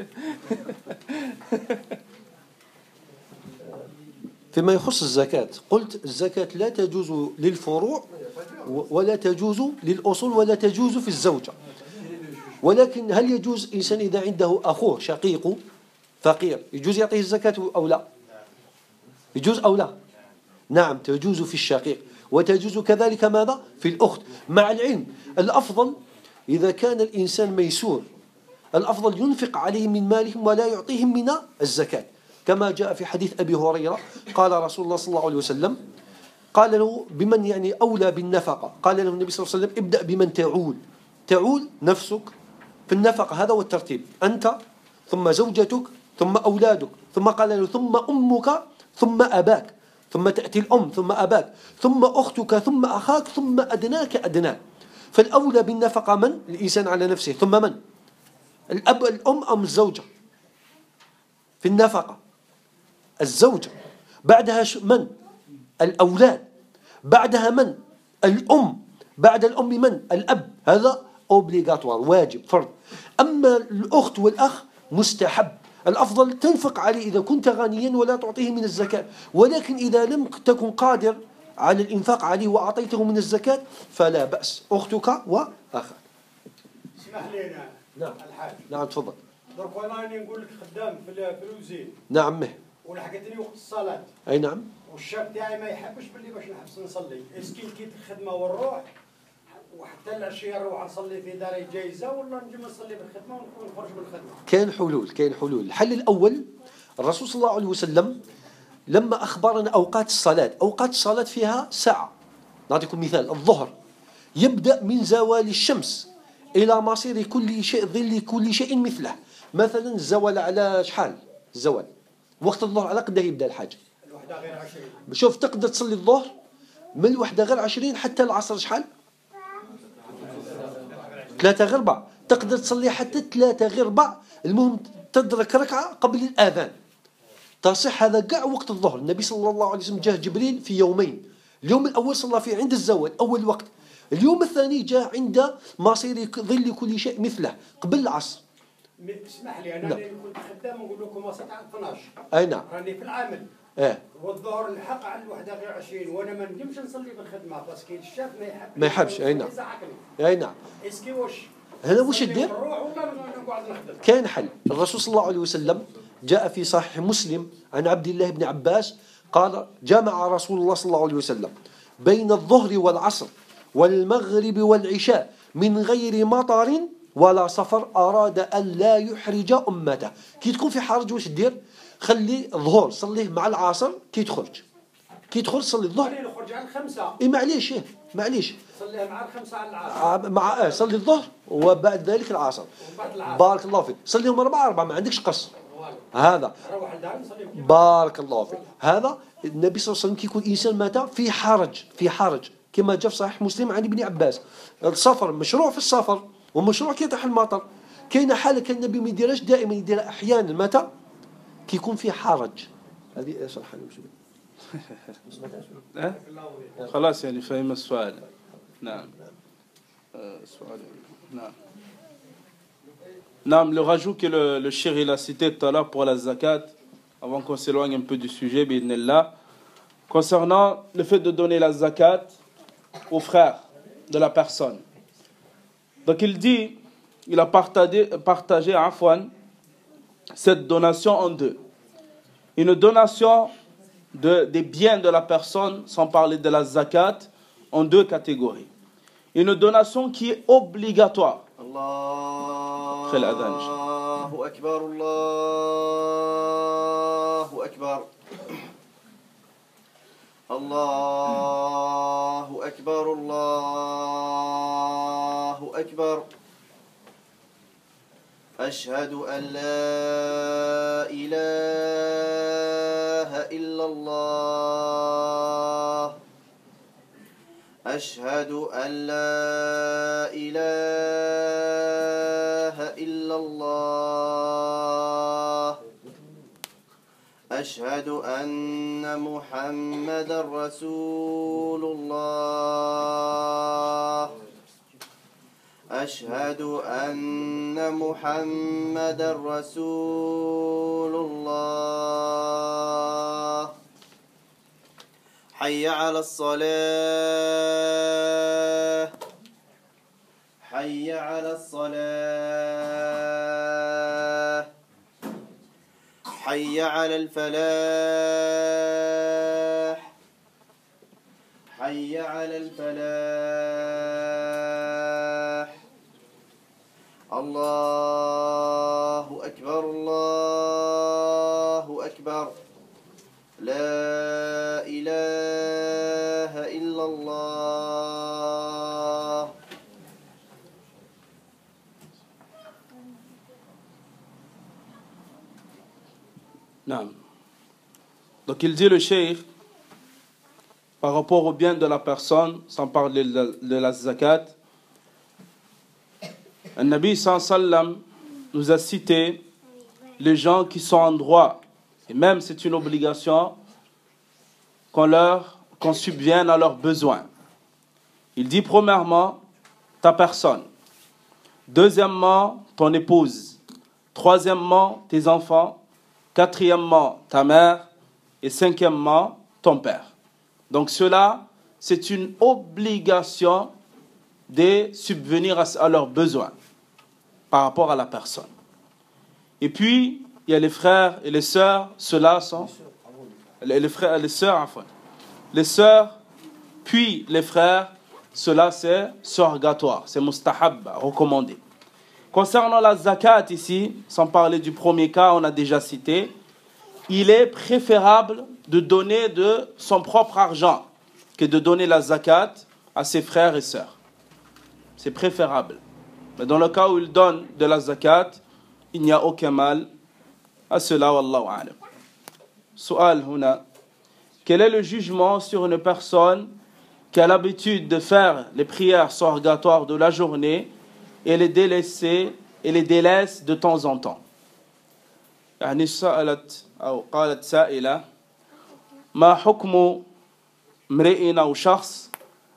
فيما يخص الزكاة قلت الزكاة لا تجوز للفروع ولا تجوز للأصول ولا تجوز في الزوجة. ولكن هل يجوز إنسان إذا عنده أخوه شقيق فقير يجوز يعطيه الزكاة أو لا؟ يجوز أو لا؟ نعم تجوز في الشقيق وتجوز كذلك ماذا؟ في الأخت. مع العلم الأفضل إذا كان الإنسان ميسور الأفضل ينفق عليهم من مالهم ولا يعطيهم من الزكاة، كما جاء في حديث أبي هريرة قال رسول الله صلى الله عليه وسلم قال له بمن يعني أولى بالنفقة؟ قال له النبي صلى الله عليه وسلم ابدأ بمن تعول. تعول نفسك في النفقة، هذا هو الترتيب، أنت ثم زوجتك ثم أولادك، ثم قال له ثم أمك ثم أباك، ثم تأتي الأم ثم أباك، ثم أختك ثم أخاك، ثم أدناك أدناك. فالأولى بالنفقة من؟ الإنسان على نفسه. ثم من؟ الأب الأم أم الزوجة؟ في النفقة الزوجة، بعدها من؟ الأولاد، بعدها من؟ الأم، بعد الأم من؟ الأب. هذا أوبليغاتوار، واجب فرض. أما الأخت والأخ مستحب، الأفضل تنفق عليه إذا كنت غنيا ولا تعطيه من الزكاة، ولكن إذا لم تكن قادر على الإنفاق عليه وأعطيته من الزكاة فلا بأس، أختك وأخاك. اسمح لنا. نعم الحاج. نعم تفضل. درك انا نقول لك خدام في في الوزير. نعم مه. ولحقتني وقت الصلاة. أي نعم. والشاب تاعي ما يحبش باللي باش نحبس نصلي، اسكي لقيت الخدمة ونروح وحتى العشية نروح نصلي في داري جايزة ولا نجي نصلي بالخدمة ونخرج من الخدمة. كاين حلول، كاين حلول. الحل الأول الرسول صلى الله عليه وسلم لما أخبرنا أوقات الصلاة، أوقات الصلاة فيها ساعة. نعطيكم مثال، الظهر يبدأ من زوال الشمس إلى مصير كل شيء ظل كل شيء مثله. مثلا الزوال على شحال؟ الزوال وقت الظهر على قد يبدأ الحاج؟ الوحدة غير عشرين. شوف تقدر تصلي الظهر من الوحدة غير عشرين حتى العصر شحال؟ ثلاثة غير ربع. تقدر تصلي حتى ثلاثة غير ربع، المهم تدرك ركعة قبل الآذان تصح. هذا كاع وقت الظهر. النبي صلى الله عليه وسلم جاء جبريل في يومين، اليوم الأول صلى فيه عند الزوال أول وقت، اليوم الثاني جاء عند مصير ظل كل شيء مثله قبل العصر. اسمح لي انا اللي كنت خدام نقول لكم وسط على اثناش. اي نعم. راني في العمل اه والظهر الحق على الوحده غير عشرين وانا ما ندمش نصلي بالخدمه باسكو الشاب ما يحبش ما يحبش. اي نعم اي نعم. اسكي واش هنا واش يدير؟ نروح ولا نقعد نخدم؟ كاين حل. الرسول صلى الله عليه وسلم جاء في صحيح مسلم عن عبد الله بن عباس قال جمع رسول الله صلى الله عليه وسلم بين الظهر والعصر والمغرب والعشاء من غير مطر ولا سفر أراد أن لا يحرج أمته. كي تكون في حرج واش دير؟ خلي الظهر صليه مع العصر كي تخرج كي تخرج صلي الظهر. خليه يخرج على الخمسه. اي معليش ايه معليش. صليها مع الخمسه على العصر. مع اه صلي الظهر وبعد ذلك العصر. وبعد العصر. بارك الله فيك. صليهم أربعة أربعة ما عندكش قص. هذا روح لدار نصلي. بارك الله فيك. هذا النبي صلى الله عليه وسلم كي يكون إنسان مات في حرج في حرج كما جاء في صحيح مسلم عن ابن عباس. السفر مشروع في السفر ومشروع كي يطيح المطر. كاينه حاله كان النبي ما يديرهاش دائما يديرها احيانا متى كي يكون في حرج. هذه ايش الحل وش خلاص يعني فهم السؤال. نعم السؤال نعم نعم le rajout que le, le cheikh il a cité tout à l'heure pour la zakat avant qu'on s'éloigne un peu du sujet bi'idhnillah, concernant le fait de donner la zakat aux frères de la personne. Donc il dit, il a partagé, partagé afwan, cette donation en deux. Une donation de, des biens de la personne, sans parler de la zakat, en deux catégories. Une donation qui est obligatoire. Allahu Akbar, Allahu Akbar. Allahu Akbar, Allahu Akbar. أشهد أن لا إله إلا الله. أشهد أن لا إله إلا الله. أشهد أن محمدا رسول الله. أشهد أن محمدا رسول الله. حي على الصلاة. حي على الصلاة. حي على الفلاح. حي على الفلاح. الله أكبر، الله أكبر. لا إله إلا الله. Non. Donc il dit le cheikh, par rapport au bien de la personne, sans parler de la, de la zakat, le Nabi sallallahu alayhi wa sallam nous a cité les gens qui sont en droit, et même c'est une obligation qu'on leur, qu'on subvienne à leurs besoins. Il dit premièrement ta personne, deuxièmement ton épouse, troisièmement tes enfants, quatrièmement ta mère et cinquièmement ton père. Donc cela, c'est une obligation de subvenir à, à leurs besoins par rapport à la personne. Et puis, il y a les frères et les sœurs, ceux-là sont les, les frères et les sœurs, enfin. Les sœurs, puis les frères, cela c'est surrogatoire, c'est mustahab, recommandé. Concernant la zakat ici, sans parler du premier cas, on a déjà cité, il est préférable de donner de son propre argent que de donner la zakat à ses frères et sœurs. C'est préférable. Mais dans le cas où il donne de la zakat, il n'y a aucun mal à cela, wallahu a'lam. Soal huna. Quel est le jugement sur une personne qui a l'habitude de faire les prières surrogatoires de la journée et les délaisser et les délaisse de temps en temps? يعني سألت أو قالت سائلة ما حكم امرئ أو شخص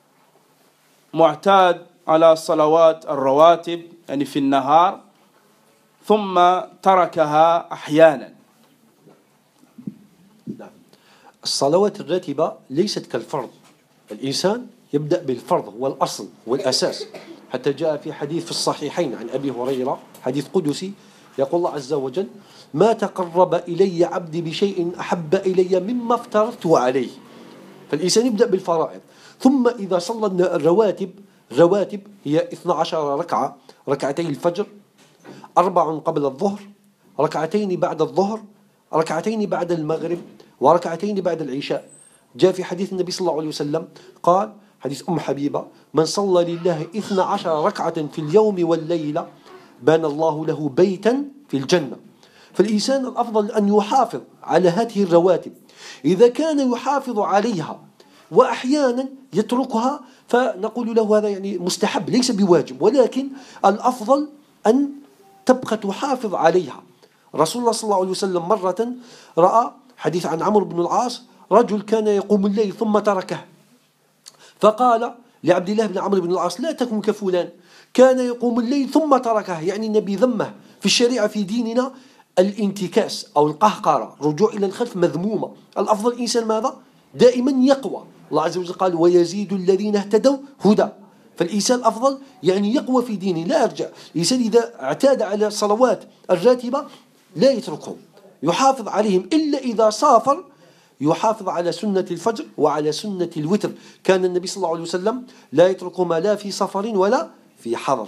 معتاد على صلوات الرواتب يعني في النهار ثم تركها أحيانا. الصلوات الراتبة ليست كالفرض. الإنسان يبدأ بالفرض، هو الأصل والأساس. حتى جاء في حديث في الصحيحين عن أبي هريرة، حديث قدسي، يقول الله عز وجل: ما تقرب إلي عبدي بشيء أحب إلي مما افترضت عليه. فالإنسان يبدأ بالفرائض، ثم إذا صلى الرواتب، الرواتب هي اثنا عشر ركعة: ركعتي الفجر، أربع قبل الظهر، ركعتين بعد الظهر، ركعتين بعد المغرب، وركعتين بعد العشاء. جاء في حديث النبي صلى الله عليه وسلم قال، حديث أم حبيبة: من صلى لله اثنا عشر ركعة في اليوم والليلة بنى الله له بيتا في الجنة. فالإنسان الأفضل أن يحافظ على هذه الرواتب. إذا كان يحافظ عليها وأحيانا يتركها فنقول له هذا يعني مستحب ليس بواجب، ولكن الأفضل أن تبقى تحافظ عليها. رسول الله صلى الله عليه وسلم مرة رأى حديث عن عمرو بن العاص، رجل كان يقوم الليل ثم تركه، فقال لعبد الله بن عمرو بن العاص: لا تكن كفلان، كان يقوم الليل ثم تركه. يعني النبي ذمه. في الشريعة في ديننا الانتكاس أو القهقرة، رجوع إلى الخلف، مذمومة. الأفضل الإنسان ماذا؟ دائما يقوى. الله عز وجل قال: ويزيد الذين اهتدوا هدى. فالإنسان الأفضل يعني يقوى في دينه، لا يرجع. الإنسان إذا اعتاد على الصلوات الراتبة لا يتركهم، يحافظ عليهم، إلا إذا سافر يحافظ على سنة الفجر وعلى سنة الوتر. كان النبي صلى الله عليه وسلم لا يتركهما لا في سفر ولا في حضر.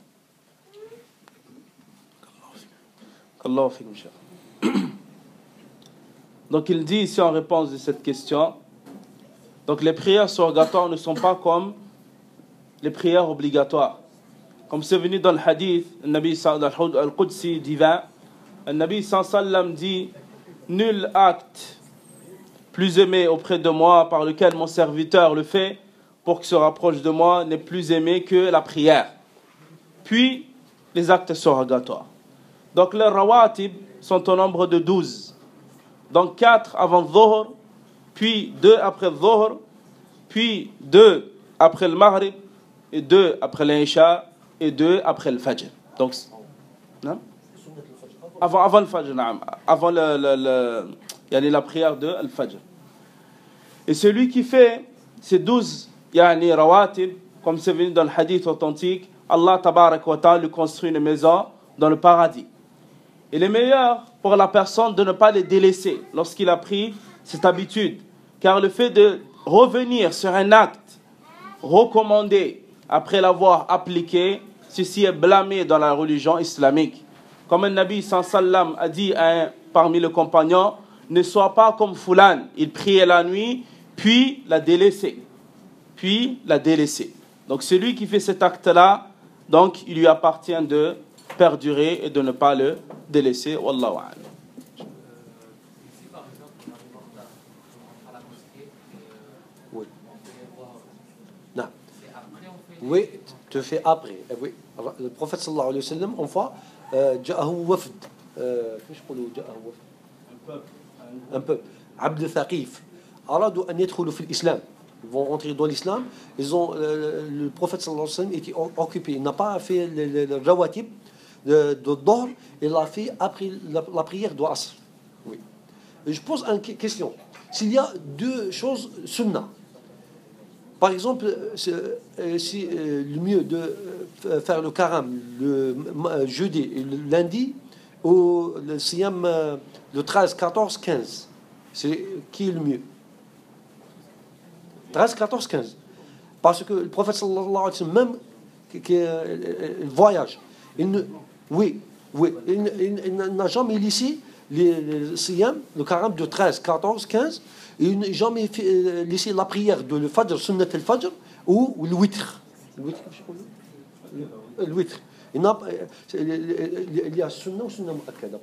Donc il dit ici en réponse de cette question, donc les prières surrogatoires ne sont pas comme les prières obligatoires. Comme c'est venu dans le hadith, le Nabi al-Qudsi divin, le Nabi sallam dit: nul acte plus aimé auprès de moi par lequel mon serviteur le fait pour qu'il se rapproche de moi n'est plus aimé que la prière. Puis les actes surrogatoires. Donc les rawatib sont au nombre de douze. Donc quatre avant Dhuhr, puis deux après Dhuhr, puis deux après le Maghrib, et deux après l'Isha, et deux après le Fajr. Donc, non? Avant, avant le Fajr, avant le, le, le, yani la prière de le Fajr. Et celui qui fait ces douze yani rawatib, comme c'est venu dans le hadith authentique, Allah tabarak wa ta'ala lui construit une maison dans le paradis. Il est meilleur pour la personne de ne pas les délaisser lorsqu'il a pris cette habitude. Car le fait de revenir sur un acte recommandé après l'avoir appliqué, ceci est blâmé dans la religion islamique. Comme le Nabi sallam a dit à un, parmi les compagnons: ne sois pas comme Fulan, il priait la nuit, puis l'a délaissé. Puis l'a délaissé. Donc celui qui fait cet acte-là, donc il lui appartient de perdurer et de ne pas le délaisser. Wallahu a'lam. Oui. Non. Oui, tu fais après. Oui. Le prophète sallallahu alayhi wa sallam, une fois, جاءه وفد. كيف يقولوا جاءه وفد؟ Un peuple. عبد ثقيف. أرادوا أن يدخلوا في الإسلام. Ils vont rentrer dans l'islam. Ils ont, euh, le prophète sallallahu alayhi wa sallam était occupé. Il n'a pas fait le, le, le rawatib de, de Dhuhr. Il l'a fait après la, la prière de Asr. Oui. Et je pose une question. S'il y a deux choses sunnah, par exemple, si euh, le mieux de euh, faire le karam le euh, jeudi et le lundi, ou le siyam euh, le treize, quatorze, quinze, c'est qui est le mieux? treize, quatorze, quinze. Parce que le prophète sallallahu alayhi wa sallam, même qui euh, voyage, il ne, oui, oui, il, il, il n'a jamais laissé le siyam, le karam de treize, quatorze, quinze. Il n'a jamais fait, euh, laissé la prière de le Fajr, Sunnat al-Fajr, ou, ou le Witr. Le Witr, le Witr. Il, il y a Sunnah ou Sunnah Mu'akkada.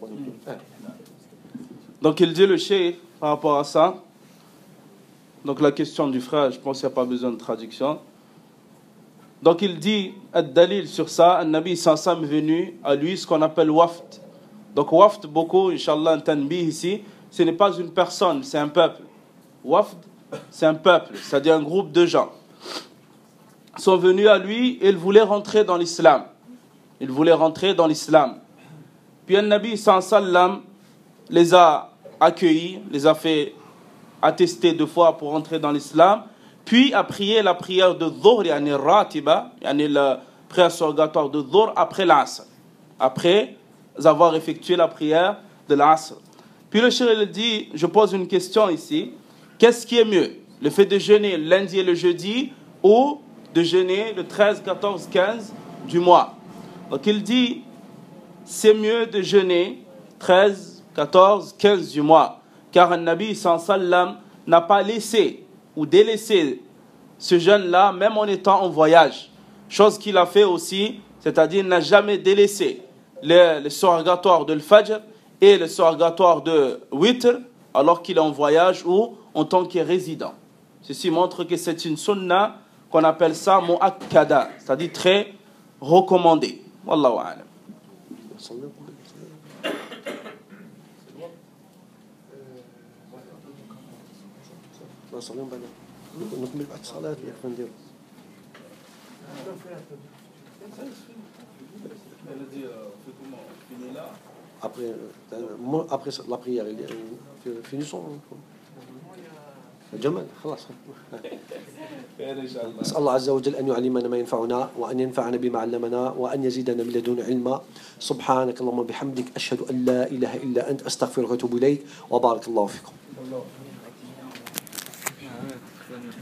Donc il dit le cheikh par rapport à ça. Donc la question du frère, je pense qu'il n'y a pas besoin de traduction. Donc il dit, ad-dalil sur ça, un Nabi sallam est venu à lui ce qu'on appelle waft. Donc waft, beaucoup, Inch'Allah, un tanbih ici, ce n'est pas une personne, c'est un peuple. Wafd, c'est un peuple, c'est-à-dire un groupe de gens. Ils sont venus à lui et ils voulaient rentrer dans l'islam. Ils voulaient rentrer dans l'islam. Puis un Nabi sallam les a accueillis, les a fait attester deux fois pour entrer dans l'islam, puis à prier la prière de Dhuhr, yani Ratiba, yani la prière surrogatoire de Dhuhr après l'Asr, après avoir effectué la prière de l'Asr. Puis le cheikh il dit, je pose une question ici, qu'est-ce qui est mieux? Le fait de jeûner le lundi et le jeudi ou de jeûner le treize, quatorze, quinze du mois? Donc il dit, c'est mieux de jeûner treize, quatorze, quinze du mois, car un Nabi sallallahu alayhi wa sallam n'a pas laissé ou délaissé ce jeûne-là, même en étant en voyage. Chose qu'il a fait aussi, c'est-à-dire n'a jamais délaissé le, le surrogatoire de l'Fajr et le surrogatoire de Witr, alors qu'il est en voyage ou en tant que résident. Ceci montre que c'est une sunna qu'on appelle ça mu'akkada, c'est-à-dire très recommandée. Wallahu a'lam. نصليهم بعد نكمل بعد الصلاة كيف نديرو après après la prière finissons جمال خلاص نسأل الله عز وجل أن يعلمنا ما ينفعنا وأن ينفعنا بما علمنا وأن يزيدنا من لدن علما سبحانك اللهم وبحمدك أشهد أن لا إله إلا أنت أستغفرك وأتوب إليك وبارك الله فيكم